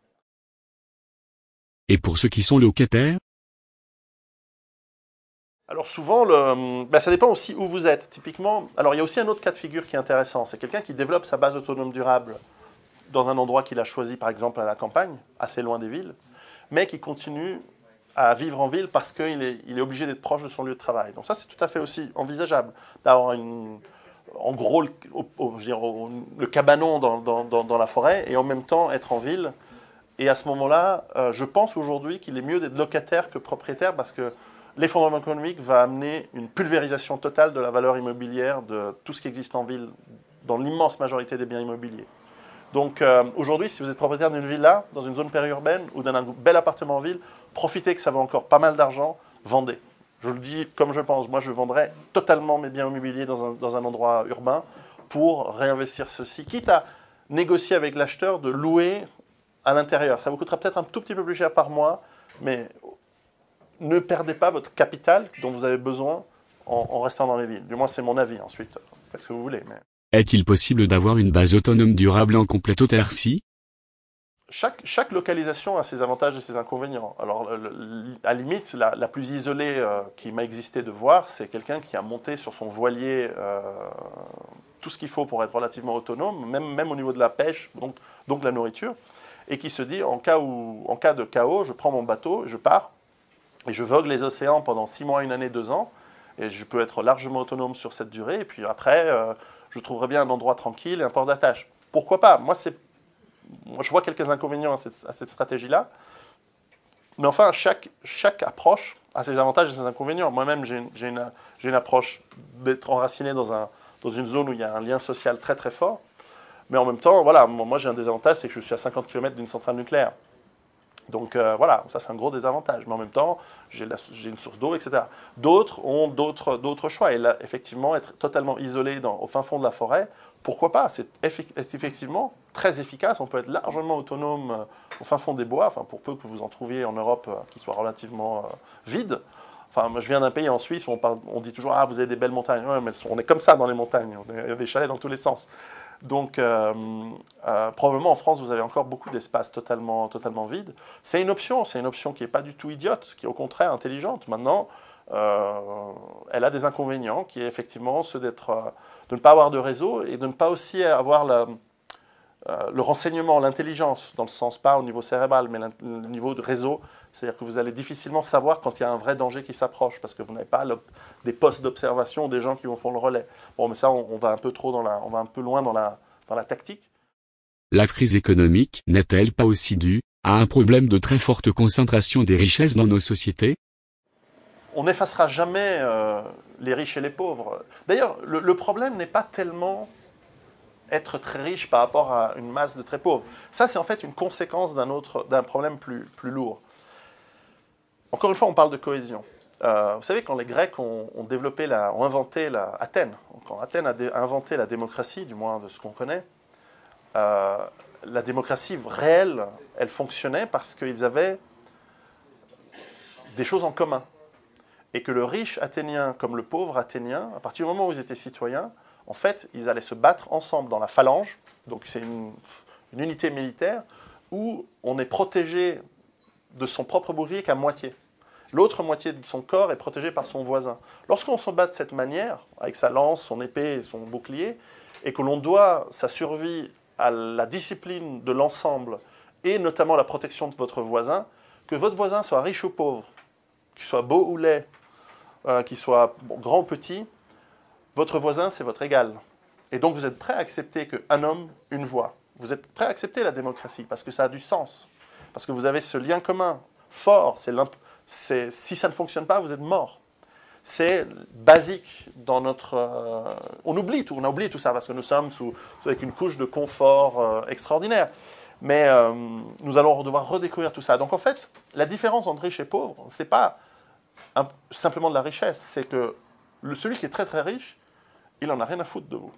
Et pour ceux qui sont locataires? Alors souvent, le, ben ça dépend aussi où vous êtes. Typiquement, alors il y a aussi un autre cas de figure qui est intéressant. C'est quelqu'un qui développe sa base autonome durable dans un endroit qu'il a choisi, par exemple à la campagne, assez loin des villes, mais qui continue à vivre en ville parce qu'il est, il est obligé d'être proche de son lieu de travail. Donc ça, c'est tout à fait aussi envisageable, d'avoir une, en gros le, au, au, je veux dire, au, le cabanon dans, dans, dans, dans la forêt et en même temps être en ville. Et à ce moment-là, euh, je pense aujourd'hui qu'il est mieux d'être locataire que propriétaire parce que l'effondrement économique va amener une pulvérisation totale de la valeur immobilière de tout ce qui existe en ville, dans l'immense majorité des biens immobiliers. Donc euh, aujourd'hui, si vous êtes propriétaire d'une villa, dans une zone périurbaine, ou d'un bel appartement en ville, profitez que ça vaut encore pas mal d'argent, vendez. Je le dis comme je pense, moi je vendrais totalement mes biens immobiliers dans un, dans un endroit urbain pour réinvestir ceci, quitte à négocier avec l'acheteur de louer à l'intérieur. Ça vous coûtera peut-être un tout petit peu plus cher par mois, mais ne perdez pas votre capital dont vous avez besoin en, en restant dans les villes. Du moins, c'est mon avis. Ensuite, faites ce que vous voulez. Mais... Est-il possible d'avoir une base autonome durable en complète autarcie? Chaque, chaque localisation a ses avantages et ses inconvénients. Alors, le, le, à la limite, la, la plus isolée euh, qui m'a existé de voir, c'est quelqu'un qui a monté sur son voilier euh, tout ce qu'il faut pour être relativement autonome, même, même au niveau de la pêche, donc, donc la nourriture, et qui se dit, en cas, où, en cas de chaos, je prends mon bateau, je pars, et je vogue les océans pendant six mois, une année, deux ans, et je peux être largement autonome sur cette durée, et puis après, euh, je trouverai bien un endroit tranquille et un port d'attache. Pourquoi pas? Moi, c'est, moi, je vois quelques inconvénients à cette, à cette stratégie-là, Mais enfin, chaque, chaque approche a ses avantages et ses inconvénients. Moi-même, j'ai une, j'ai une, j'ai une approche d'être enraciné dans, un, dans une zone où il y a un lien social très très fort. Mais en même temps, voilà, moi j'ai un désavantage, c'est que je suis à cinquante kilomètres d'une centrale nucléaire. Donc euh, voilà, ça c'est un gros désavantage. Mais en même temps, j'ai, la, j'ai une source d'eau, et cetera. D'autres ont d'autres, d'autres choix. Et là, effectivement, être totalement isolé dans, au fin fond de la forêt, pourquoi pas? C'est effectivement très efficace. On peut être largement autonome euh, au fin fond des bois, enfin, pour peu que vous en trouviez en Europe euh, qui soient relativement euh, vides. Enfin, moi, je viens d'un pays en Suisse où on, parle, on dit toujours « Ah, vous avez des belles montagnes ». Ouais, mais on est comme ça dans les montagnes. Il y a des chalets dans tous les sens. Donc, euh, euh, probablement en France, vous avez encore beaucoup d'espaces totalement, totalement vides. C'est une option, c'est une option qui n'est pas du tout idiote, qui est au contraire intelligente. Maintenant, euh, elle a des inconvénients, qui est effectivement ceux d'être, euh, de ne pas avoir de réseau et de ne pas aussi avoir la, euh, le renseignement, l'intelligence, dans le sens pas au niveau cérébral, mais le niveau de réseau. C'est-à-dire que vous allez difficilement savoir quand il y a un vrai danger qui s'approche, parce que vous n'avez pas des postes d'observation, des gens qui vont faire le relais. Bon, mais ça, on, on va un peu trop dans la, on va un peu loin dans la, dans la tactique. La crise économique n'est-elle pas aussi due à un problème de très forte concentration des richesses dans nos sociétés? On n'effacera jamais euh, les riches et les pauvres. D'ailleurs, le, le problème n'est pas tellement être très riche par rapport à une masse de très pauvres. Ça, c'est en fait une conséquence d'un autre, d'un problème plus, plus lourd. Encore une fois, on parle de cohésion. Euh, vous savez, quand les Grecs ont, ont développé, la, ont inventé la, Athènes, quand Athènes a, dé, a inventé la démocratie, du moins de ce qu'on connaît, euh, la démocratie réelle, elle fonctionnait parce qu'ils avaient des choses en commun. Et que le riche athénien comme le pauvre athénien, à partir du moment où ils étaient citoyens, en fait, ils allaient se battre ensemble dans la phalange, donc c'est une, une unité militaire, où on est protégé de son propre bouclier qu'à moitié. L'autre moitié de son corps est protégée par son voisin. Lorsqu'on se bat de cette manière, avec sa lance, son épée et son bouclier, et que l'on doit sa survie à la discipline de l'ensemble, et notamment la protection de votre voisin, que votre voisin soit riche ou pauvre, qu'il soit beau ou laid, euh, qu'il soit bon, grand ou petit, votre voisin, c'est votre égal. Et donc vous êtes prêt à accepter qu'un homme, une voix. Vous êtes prêt à accepter la démocratie, parce que ça a du sens. Parce que vous avez ce lien commun, fort. C'est c'est, si ça ne fonctionne pas, vous êtes mort. C'est basique dans notre... Euh, on oublie tout, on a oublié tout ça, parce que nous sommes sous, avec une couche de confort euh, extraordinaire. Mais euh, nous allons devoir redécouvrir tout ça. Donc en fait, la différence entre riche et pauvre, c'est pas un, simplement de la richesse, c'est que le, celui qui est très très riche, il en a rien à foutre de vous.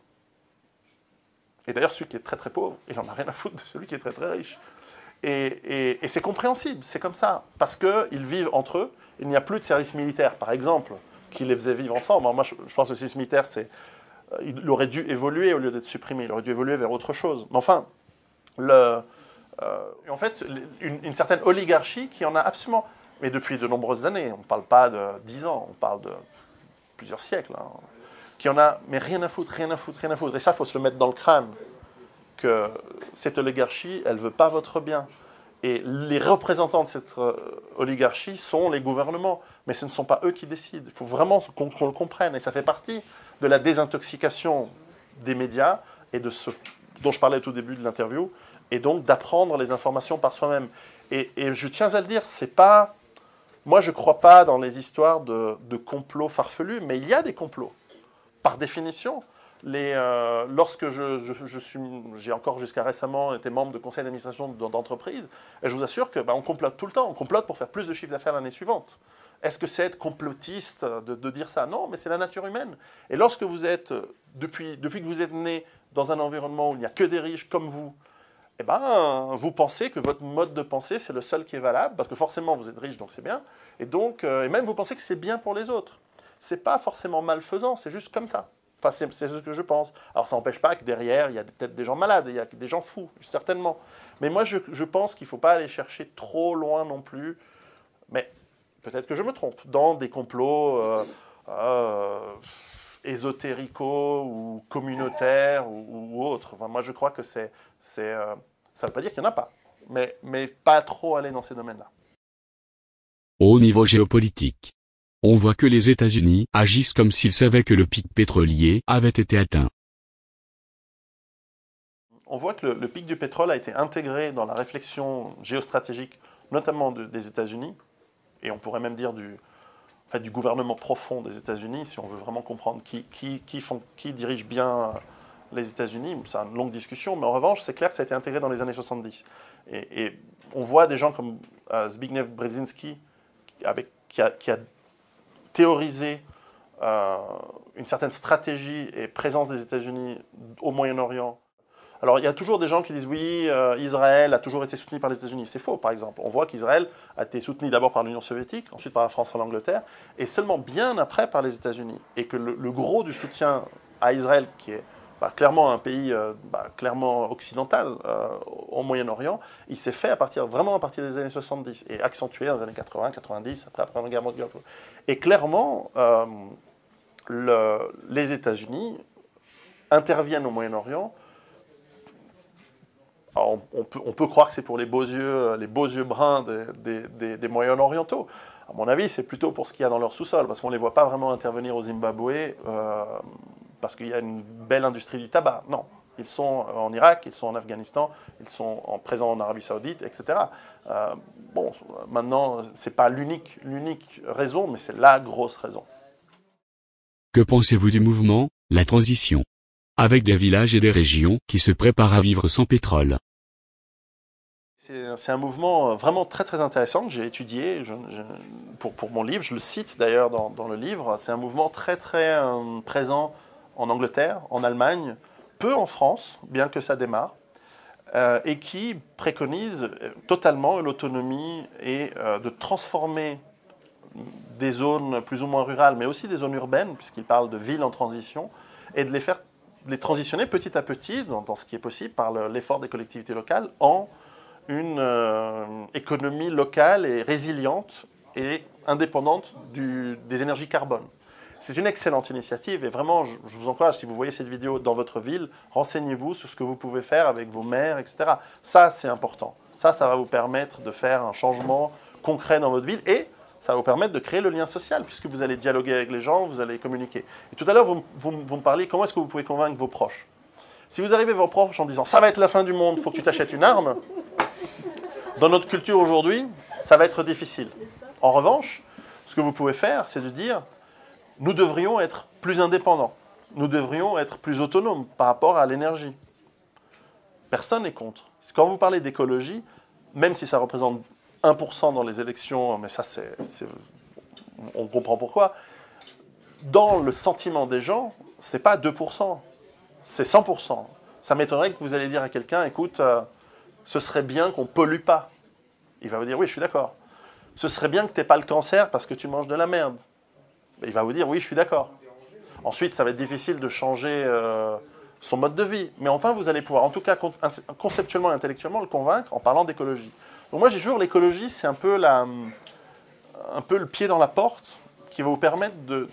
Et d'ailleurs, celui qui est très très pauvre, il en a rien à foutre de celui qui est très très riche. Et, et, et c'est compréhensible, c'est comme ça, parce qu'ils vivent entre eux. Il n'y a plus de service militaire, par exemple, qui les faisait vivre ensemble. Alors moi, je, je pense que le service militaire, c'est, euh, il aurait dû évoluer au lieu d'être supprimé. Il aurait dû évoluer vers autre chose. Mais enfin, le, euh, en fait, une, une certaine oligarchie qui en a absolument... Mais depuis de nombreuses années, on ne parle pas de dix ans, on parle de plusieurs siècles, hein, qui en a, mais rien à foutre, rien à foutre, rien à foutre. Et ça, il faut se le mettre dans le crâne. Que cette oligarchie, elle ne veut pas votre bien. Et les représentants de cette oligarchie sont les gouvernements. Mais ce ne sont pas eux qui décident. Il faut vraiment qu'on, qu'on le comprenne. Et ça fait partie de la désintoxication des médias, et de ce dont je parlais au tout début de l'interview, et donc d'apprendre les informations par soi-même. Et, et je tiens à le dire, c'est pas... Moi, je ne crois pas dans les histoires de, de complots farfelus, mais il y a des complots. Par définition. Les, euh, lorsque je, je, je suis, j'ai encore jusqu'à récemment été membre de conseil d'administration d'entreprise, et je vous assure que bah, on complote tout le temps, on complote pour faire plus de chiffre d'affaires l'année suivante. Est-ce que c'est être complotiste de, de dire ça? Non, mais c'est la nature humaine. Et lorsque vous êtes, depuis, depuis que vous êtes né dans un environnement où il n'y a que des riches comme vous, eh ben, vous pensez que votre mode de pensée, c'est le seul qui est valable, parce que forcément vous êtes riche, donc c'est bien, et, donc, euh, et même vous pensez que c'est bien pour les autres. C'est pas forcément malfaisant, c'est juste comme ça. Enfin, c'est, c'est ce que je pense. Alors, ça n'empêche pas que derrière, il y a peut-être des gens malades, il y a des gens fous, certainement. Mais moi, je, je pense qu'il ne faut pas aller chercher trop loin non plus, mais peut-être que je me trompe, dans des complots euh, euh, ésotérico ou communautaires ou, ou autres. Enfin, moi, je crois que c'est... c'est euh, ça ne veut pas dire qu'il n'y en a pas, mais, mais pas trop aller dans ces domaines-là. Au niveau géopolitique, on voit que les États-Unis agissent comme s'ils savaient que le pic pétrolier avait été atteint. On voit que le, le pic du pétrole a été intégré dans la réflexion géostratégique notamment de, des États-Unis, et on pourrait même dire du, en fait, du gouvernement profond des États-Unis, si on veut vraiment comprendre qui, qui, qui, font, qui dirige bien les États-Unis. C'est une longue discussion, mais en revanche, c'est clair que ça a été intégré dans les années soixante-dix. Et, et on voit des gens comme euh, Zbigniew Brzezinski, avec, qui, a, qui a théorisé euh, une certaine stratégie et présence des États-Unis au Moyen-Orient. Alors, il y a toujours des gens qui disent oui, euh, Israël a toujours été soutenu par les États-Unis. C'est faux, par exemple. On voit qu'Israël a été soutenu d'abord par l'Union soviétique, ensuite par la France et l'Angleterre, et seulement bien après par les États-Unis. Et que le, le gros du soutien à Israël, qui est bah, clairement un pays euh, bah, clairement occidental euh, au Moyen-Orient, il s'est fait à partir, vraiment à partir des années soixante-dix, et accentué dans les années quatre-vingts, quatre-vingt-dix, après, après la guerre mondiale. Et clairement, euh, le, les États-Unis interviennent au Moyen-Orient. On, on, peut, on peut croire que c'est pour les beaux yeux, les beaux yeux bruns des, des, des, des Moyen-Orientaux. À mon avis, c'est plutôt pour ce qu'il y a dans leur sous-sol, parce qu'on ne les voit pas vraiment intervenir au Zimbabwe, euh, parce qu'il y a une belle industrie du tabac. Non, ils sont en Irak, ils sont en Afghanistan, ils sont en, présents en Arabie Saoudite, et cetera. Euh, bon, maintenant, ce n'est pas l'unique, l'unique raison, mais c'est la grosse raison. Que pensez-vous du mouvement, la transition, avec des villages et des régions qui se préparent à vivre sans pétrole? C'est un mouvement vraiment très très intéressant que j'ai étudié je, je, pour, pour mon livre. Je le cite d'ailleurs dans, dans le livre. C'est un mouvement très très euh, présent en Angleterre, en Allemagne, peu en France, bien que ça démarre, euh, et qui préconise totalement l'autonomie et euh, de transformer des zones plus ou moins rurales, mais aussi des zones urbaines, puisqu'il parle de villes en transition, et de les faire de les transitionner petit à petit, dans, dans ce qui est possible, par l'effort des collectivités locales, en une euh, économie locale et résiliente et indépendante du, des énergies carbone. C'est une excellente initiative et vraiment, je, je vous encourage, si vous voyez cette vidéo dans votre ville, renseignez-vous sur ce que vous pouvez faire avec vos maires, et cetera. Ça, c'est important. Ça, ça va vous permettre de faire un changement concret dans votre ville et ça va vous permettre de créer le lien social puisque vous allez dialoguer avec les gens, vous allez communiquer. Et tout à l'heure, vous, vous, vous me parliez comment est-ce que vous pouvez convaincre vos proches. Si vous arrivez à vos proches en disant « ça va être la fin du monde, il faut que tu t'achètes une arme », dans notre culture aujourd'hui, ça va être difficile. En revanche, ce que vous pouvez faire, c'est de dire « nous devrions être plus indépendants, nous devrions être plus autonomes par rapport à l'énergie ». Personne n'est contre. Quand vous parlez d'écologie, même si ça représente un pour cent dans les élections, mais ça, c'est, c'est, on comprend pourquoi, dans le sentiment des gens, ce n'est pas deux pour cent, c'est cent pour cent. Ça m'étonnerait que vous allez dire à quelqu'un, écoute, euh, ce serait bien qu'on ne pollue pas. Il va vous dire, oui, je suis d'accord. Ce serait bien que tu n'aies pas le cancer parce que tu manges de la merde. Il va vous dire, oui, je suis d'accord. Ensuite, ça va être difficile de changer euh, son mode de vie. Mais enfin, vous allez pouvoir, en tout cas, conceptuellement et intellectuellement, le convaincre en parlant d'écologie. Donc moi, j'ai toujours l'écologie, c'est un peu, la, un peu le pied dans la porte qui va vous permettre de...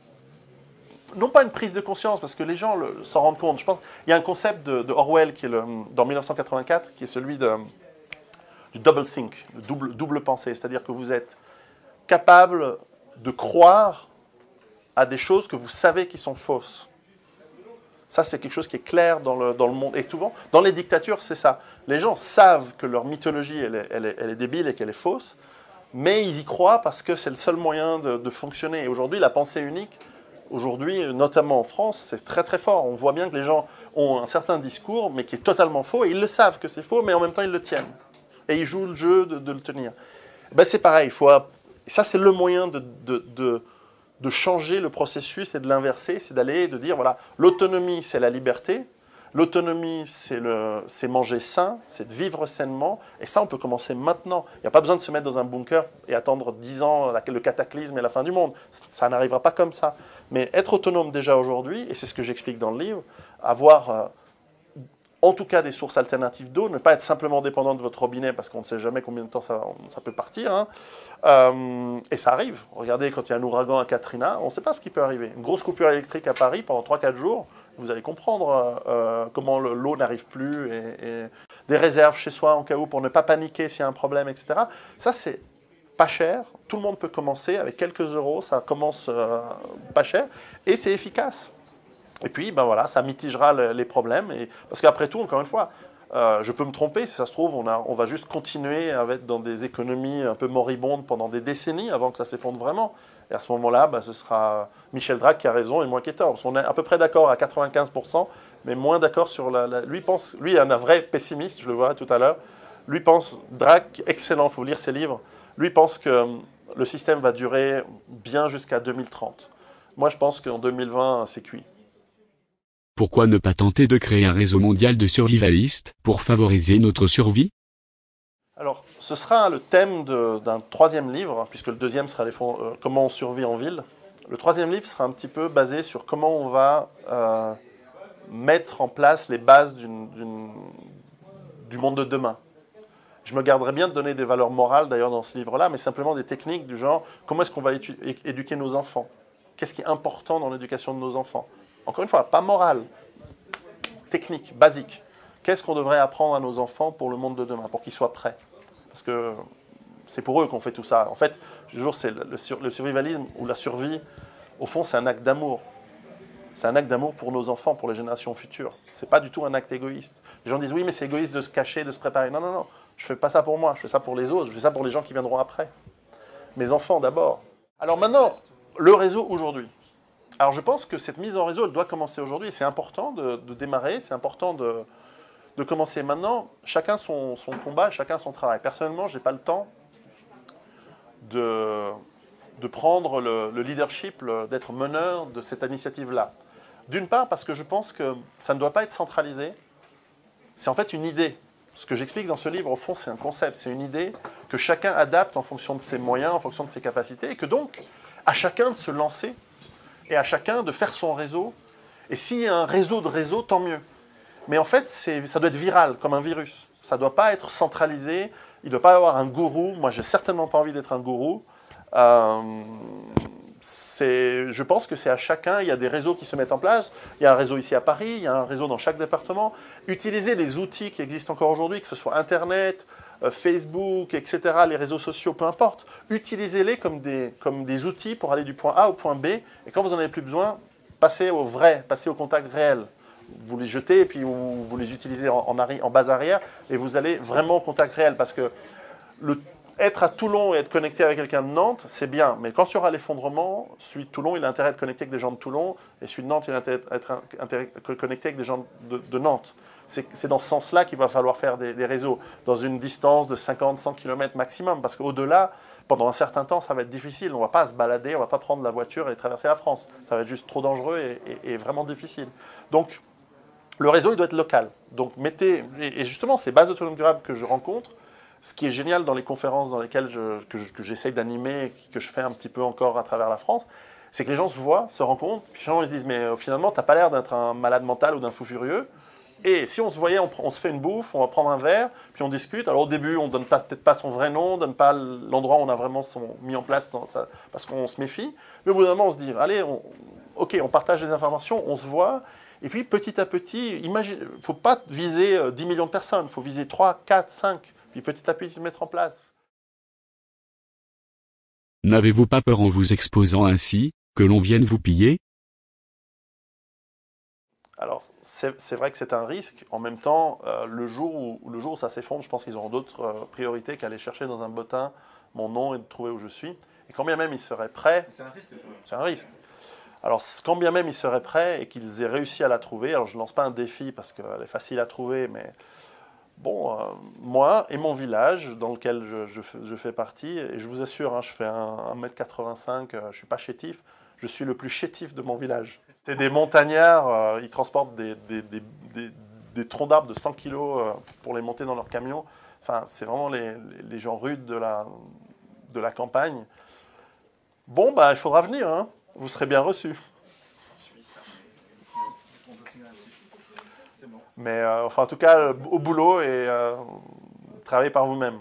Non pas une prise de conscience, parce que les gens s'en rendent compte. Je pense qu'il y a un concept de, de Orwell qui est le, dans mille neuf cent quatre-vingt-quatre, qui est celui de, du double think, le double, double pensée. C'est-à-dire que vous êtes capable de croire à des choses que vous savez qui sont fausses. Ça, c'est quelque chose qui est clair dans le, dans le monde. Et souvent, dans les dictatures, c'est ça. Les gens savent que leur mythologie, elle est, elle est, elle est débile et qu'elle est fausse, mais ils y croient parce que c'est le seul moyen de, de fonctionner. Et aujourd'hui, la pensée unique, aujourd'hui, notamment en France, c'est très très fort. On voit bien que les gens ont un certain discours, mais qui est totalement faux, et ils le savent que c'est faux, mais en même temps, ils le tiennent. Et ils jouent le jeu de, de le tenir. Ben, c'est pareil, il faut... ça, c'est le moyen de... de, de de changer le processus et de l'inverser, c'est d'aller et de dire, voilà, l'autonomie, c'est la liberté, l'autonomie, c'est manger sain, c'est de vivre sainement, et ça, on peut commencer maintenant. Il n'y a pas besoin de se mettre dans un bunker et attendre dix ans, le cataclysme et la fin du monde. Ça n'arrivera pas comme ça. Mais être autonome déjà aujourd'hui, et c'est ce que j'explique dans le livre, avoir... Euh, en tout cas des sources alternatives d'eau, ne pas être simplement dépendant de votre robinet parce qu'on ne sait jamais combien de temps ça, ça peut partir. Hein. Euh, et ça arrive. Regardez, quand il y a un ouragan à Katrina, on ne sait pas ce qui peut arriver. Une grosse coupure électrique à Paris pendant trois quatre jours, vous allez comprendre euh, comment l'eau n'arrive plus, et, et des réserves chez soi en cas où pour ne pas paniquer s'il y a un problème, et cetera. Ça, c'est pas cher. Tout le monde peut commencer avec quelques euros. Ça commence euh, pas cher et c'est efficace. Et puis, ben voilà, ça mitigera le, les problèmes. Et, parce qu'après tout, encore une fois, Euh, je peux me tromper, si ça se trouve, on, a, on va juste continuer à être dans des économies un peu moribondes pendant des décennies avant que ça s'effondre vraiment. Et à ce moment-là, bah, ce sera Michel Drac qui a raison et moi qui ai tort. Parce qu'on est à peu près d'accord à quatre-vingt-quinze pour cent, mais moins d'accord sur la, la... Lui, pense, lui est un vrai pessimiste, je le verrai tout à l'heure. Lui pense, Drac, excellent, il faut lire ses livres. Lui pense que le système va durer bien jusqu'à deux mille trente. Moi, je pense qu'en deux mille vingt, c'est cuit. Pourquoi ne pas tenter de créer un réseau mondial de survivalistes pour favoriser notre survie? Alors, ce sera le thème d'un troisième livre, puisque le deuxième sera les fonds, euh, comment on survit en ville. Le troisième livre sera un petit peu basé sur comment on va euh, mettre en place les bases d'une, d'une, du monde de demain. Je me garderai bien de donner des valeurs morales d'ailleurs dans ce livre-là, mais simplement des techniques du genre comment est-ce qu'on va éduquer nos enfants? Qu'est-ce qui est important dans l'éducation de nos enfants? Encore une fois, pas morale, technique, basique. Qu'est-ce qu'on devrait apprendre à nos enfants pour le monde de demain, pour qu'ils soient prêts? Parce que c'est pour eux qu'on fait tout ça. En fait, toujours, c'est le, le, le survivalisme ou la survie, au fond, c'est un acte d'amour. C'est un acte d'amour pour nos enfants, pour les générations futures. C'est pas du tout un acte égoïste. Les gens disent oui, mais c'est égoïste de se cacher, de se préparer. Non, non, non. Je fais pas ça pour moi. Je fais ça pour les autres. Je fais ça pour les gens qui viendront après. Mes enfants d'abord. Alors maintenant, le réseau aujourd'hui. Alors je pense que cette mise en réseau, elle doit commencer aujourd'hui. C'est important de, de démarrer. C'est important de, de commencer maintenant. Chacun son, son combat, chacun son travail. Personnellement, je n'ai pas le temps de, de prendre le, le leadership, d'être meneur de cette initiative-là. D'une part, parce que je pense que ça ne doit pas être centralisé. C'est en fait une idée. Ce que j'explique dans ce livre, au fond, c'est un concept. C'est une idée que chacun adapte en fonction de ses moyens, en fonction de ses capacités, et que donc, à chacun de se lancer, et à chacun de faire son réseau. Et s'il y a un réseau de réseaux, tant mieux. Mais en fait, ça doit être viral, comme un virus. Ça ne doit pas être centralisé. Il ne doit pas y avoir un gourou. Moi, je n'ai certainement pas envie d'être un gourou. Euh, je pense que c'est à chacun. Il y a des réseaux qui se mettent en place. Il y a un réseau ici à Paris. Il y a un réseau dans chaque département. Utilisez les outils qui existent encore aujourd'hui, que ce soit Internet, euh, Facebook, et cetera, les réseaux sociaux, peu importe. Utilisez-les comme des, comme des outils pour aller du point A au point B. Et quand vous n'en avez plus besoin, passez au vrai, passez au contact réel. Vous les jetez et puis vous, vous les utilisez en, en, en base arrière et vous allez vraiment au contact réel. Parce que le, être à Toulon et être connecté avec quelqu'un de Nantes, c'est bien. Mais quand il y aura l'effondrement, celui de Toulon, il a intérêt à être connecté avec des gens de Toulon et celui de Nantes, il a intérêt à être, intérêt à être connecté avec des gens de, de Nantes. C'est dans ce sens-là qu'il va falloir faire des, des réseaux, dans une distance de cinquante à cent kilomètres maximum. Parce qu'au-delà, pendant un certain temps, ça va être difficile. On ne va pas se balader, on ne va pas prendre la voiture et traverser la France. Ça va être juste trop dangereux et, et, et vraiment difficile. Donc, le réseau, il doit être local. Donc, mettez... Et justement, ces bases autonomes durables que je rencontre, ce qui est génial dans les conférences dans lesquelles je, que, je, que j'essaye d'animer, que je fais un petit peu encore à travers la France, c'est que les gens se voient, se rencontrent, puis finalement, ils se disent « Mais euh, finalement, tu n'as pas l'air d'être un malade mental ou d'un fou furieux. » Et si on se voyait, on, on se fait une bouffe, on va prendre un verre, puis on discute. Alors au début, on ne donne peut-être pas son vrai nom, on ne donne pas l'endroit où on a vraiment son, mis en place, son, ça, parce qu'on se méfie. Mais au bout d'un moment, on se dit « Allez, on, ok, on partage les informations, on se voit. » Et puis petit à petit, il ne faut pas viser dix millions de personnes, il faut viser trois, quatre, cinq, puis petit à petit se mettre en place. N'avez-vous pas peur en vous exposant ainsi, que l'on vienne vous piller? Alors, c'est vrai que c'est un risque. En même temps, euh, le, jour où, le jour où ça s'effondre, je pense qu'ils auront d'autres euh, priorités qu'aller chercher dans un bottin mon nom et de trouver où je suis. Et quand bien même ils seraient prêts... C'est un risque. C'est un risque. Alors, quand bien même ils seraient prêts et qu'ils aient réussi à la trouver, alors je ne lance pas un défi parce qu'elle est facile à trouver, mais bon, euh, moi et mon village dans lequel je, je, je fais partie, et je vous assure, hein, je fais un mètre quatre-vingt-cinq, euh, je ne suis pas chétif, je suis le plus chétif de mon village. C'est des montagnards, euh, ils transportent des, des, des, des, des troncs d'arbres de cent kilos euh, pour les monter dans leur camion. Enfin, c'est vraiment les, les gens rudes de la, de la campagne. Bon, bah, il faudra venir, hein. Vous serez bien reçus. Mais euh, enfin, en tout cas, au boulot et euh, travaillez par vous-même.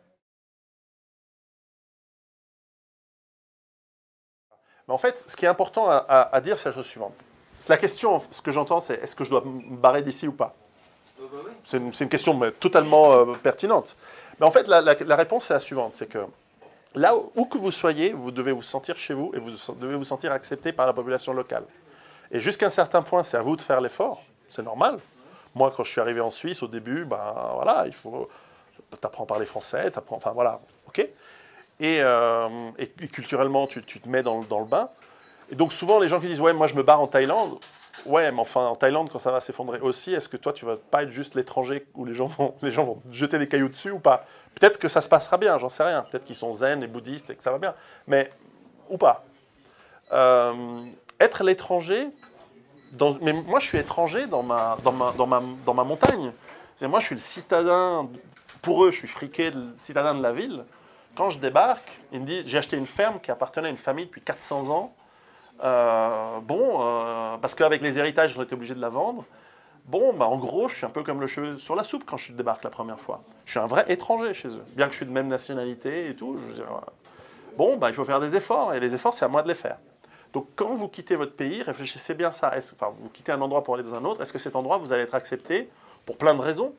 Mais en fait, ce qui est important à, à, à dire, c'est la chose suivante. La question, ce que j'entends, c'est est-ce que je dois me barrer d'ici ou pas? C'est une, une question mais, totalement euh, pertinente. Mais en fait, la, la, la réponse est la suivante, c'est que là où que vous soyez, vous devez vous sentir chez vous et vous devez vous sentir accepté par la population locale. Et jusqu'à un certain point, c'est à vous de faire l'effort, c'est normal. Moi, quand je suis arrivé en Suisse, au début, ben voilà, il faut, t'apprends à parler français, t'apprends, enfin voilà, ok. Et, euh, et, et culturellement, tu, tu te mets dans, dans le bain. Et donc souvent, les gens qui disent, ouais, moi je me barre en Thaïlande. Ouais, mais enfin, en Thaïlande, quand ça va s'effondrer aussi, est-ce que toi, tu vas pas être juste l'étranger où les gens vont, les gens vont jeter des cailloux dessus ou pas? Peut-être que ça se passera bien, j'en sais rien. Peut-être qu'ils sont zen et bouddhistes et que ça va bien. Mais, ou pas. Euh, être l'étranger, dans, mais moi, je suis étranger dans ma, dans ma, dans ma, dans ma montagne. C'est, moi, je suis le citadin, pour eux, je suis friqué, le citadin de la ville. Quand je débarque, ils me disent, j'ai acheté une ferme qui appartenait à une famille depuis quatre cents ans. Euh, bon, euh, parce qu'avec les héritages, ils ont été obligés de la vendre. Bon, bah, en gros, je suis un peu comme le cheveu sur la soupe quand je débarque la première fois. Je suis un vrai étranger chez eux, bien que je suis de même nationalité et tout. Je veux dire, euh, bon, bah, il faut faire des efforts, et les efforts, c'est à moi de les faire. Donc, quand vous quittez votre pays, réfléchissez bien à ça. Est-ce, enfin, vous quittez un endroit pour aller dans un autre, est-ce que cet endroit, vous allez être accepté pour plein de raisons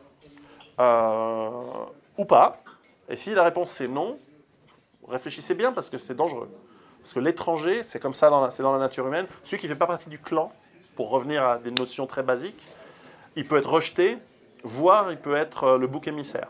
euh, ou pas? Et si la réponse c'est non, réfléchissez bien parce que c'est dangereux. Parce que l'étranger, c'est comme ça, dans la, c'est dans la nature humaine. Celui qui ne fait pas partie du clan, pour revenir à des notions très basiques, il peut être rejeté, voire il peut être euh, le bouc émissaire.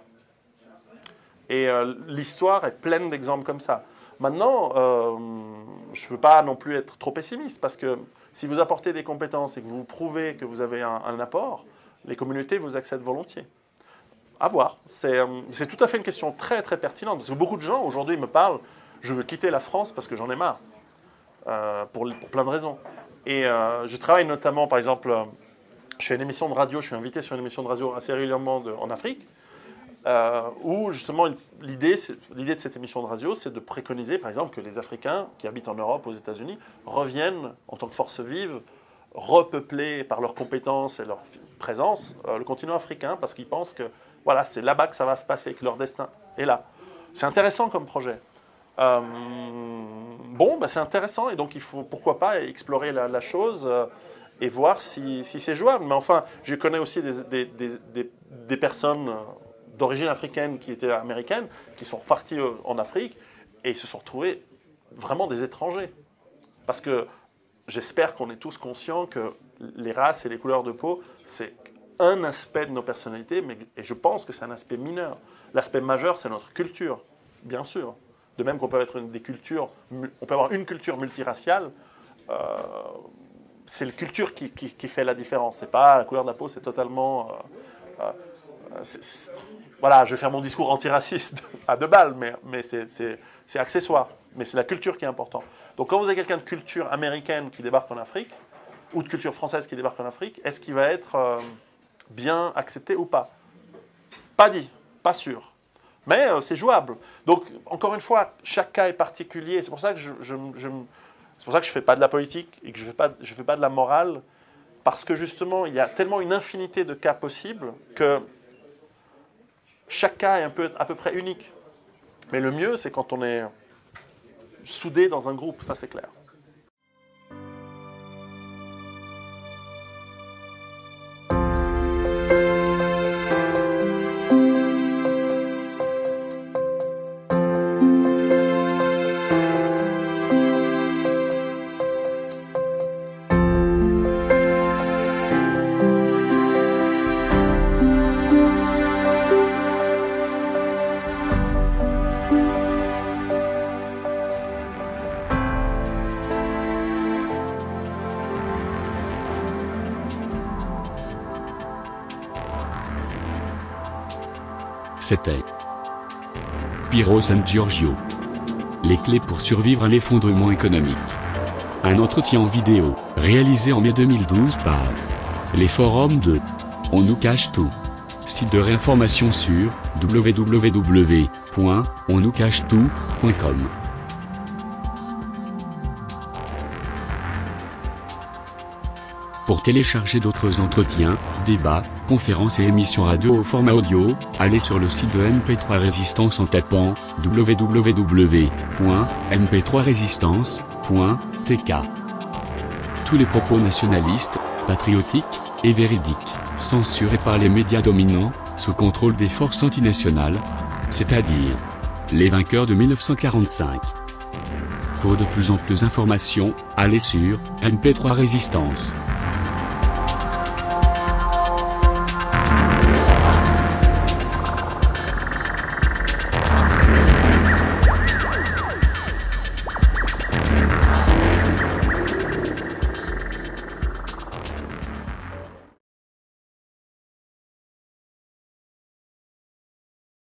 Et euh, l'histoire est pleine d'exemples comme ça. Maintenant, euh, je ne veux pas non plus être trop pessimiste, parce que si vous apportez des compétences et que vous prouvez que vous avez un, un apport, les communautés vous acceptent volontiers. À voir. C'est, euh, c'est tout à fait une question très très pertinente, parce que beaucoup de gens aujourd'hui me parlent, je veux quitter la France parce que j'en ai marre, euh, pour, pour plein de raisons. Et euh, je travaille notamment, par exemple, euh, je fais une émission de radio, je suis invité sur une émission de radio assez régulièrement de, en Afrique, euh, où justement l'idée, c'est, l'idée de cette émission de radio, c'est de préconiser, par exemple, que les Africains qui habitent en Europe, aux États-Unis, reviennent en tant que force vive, repeupler par leurs compétences et leur présence euh, le continent africain, parce qu'ils pensent que voilà, c'est là-bas que ça va se passer, que leur destin est là. C'est intéressant comme projet. Euh, bon, bah, c'est intéressant, et donc il faut, pourquoi pas, explorer la, la chose euh, et voir si, si c'est jouable. Mais enfin, je connais aussi des, des, des, des, des personnes d'origine africaine qui étaient américaines, qui sont reparties en Afrique, et se sont retrouvés vraiment des étrangers. Parce que j'espère qu'on est tous conscients que les races et les couleurs de peau, c'est un aspect de nos personnalités, mais, et je pense que c'est un aspect mineur. L'aspect majeur, c'est notre culture, bien sûr. De même qu'on peut être une des cultures, on peut avoir une culture multiraciale, euh, c'est la culture qui, qui, qui fait la différence. C'est pas la couleur de la peau, c'est totalement... Euh, euh, c'est, c'est, voilà, je vais faire mon discours antiraciste à deux balles, mais, mais c'est, c'est, c'est accessoire. Mais c'est la culture qui est importante. Donc quand vous avez quelqu'un de culture américaine qui débarque en Afrique, ou de culture française qui débarque en Afrique, est-ce qu'il va être euh, bien accepté ou pas? Pas dit, pas sûr. Mais euh, c'est jouable. Donc, encore une fois, chaque cas est particulier. C'est pour ça que je, je, je, c'est pour ça que je ne fais pas de la politique et que je ne fais pas, je fais pas de la morale, parce que justement, il y a tellement une infinité de cas possibles que chaque cas est un peu, à peu près unique. Mais le mieux, c'est quand on est soudé dans un groupe, ça c'est clair. C'était Piero San Giorgio. Les clés pour survivre à l'effondrement économique. Un entretien en vidéo, réalisé en mai deux mille douze par les forums de On nous cache tout. Site de réinformation sur w w w point on nous cache tout point com. Pour télécharger d'autres entretiens, débats, conférences et émissions radio au format audio, allez sur le site de M P trois Résistance en tapant w w w point m p trois résistance point t k. Tous les propos nationalistes, patriotiques et véridiques, censurés par les médias dominants, sous contrôle des forces antinationales, c'est-à-dire les vainqueurs de mille neuf cent quarante-cinq. Pour de plus amples informations, allez sur M P trois Résistance.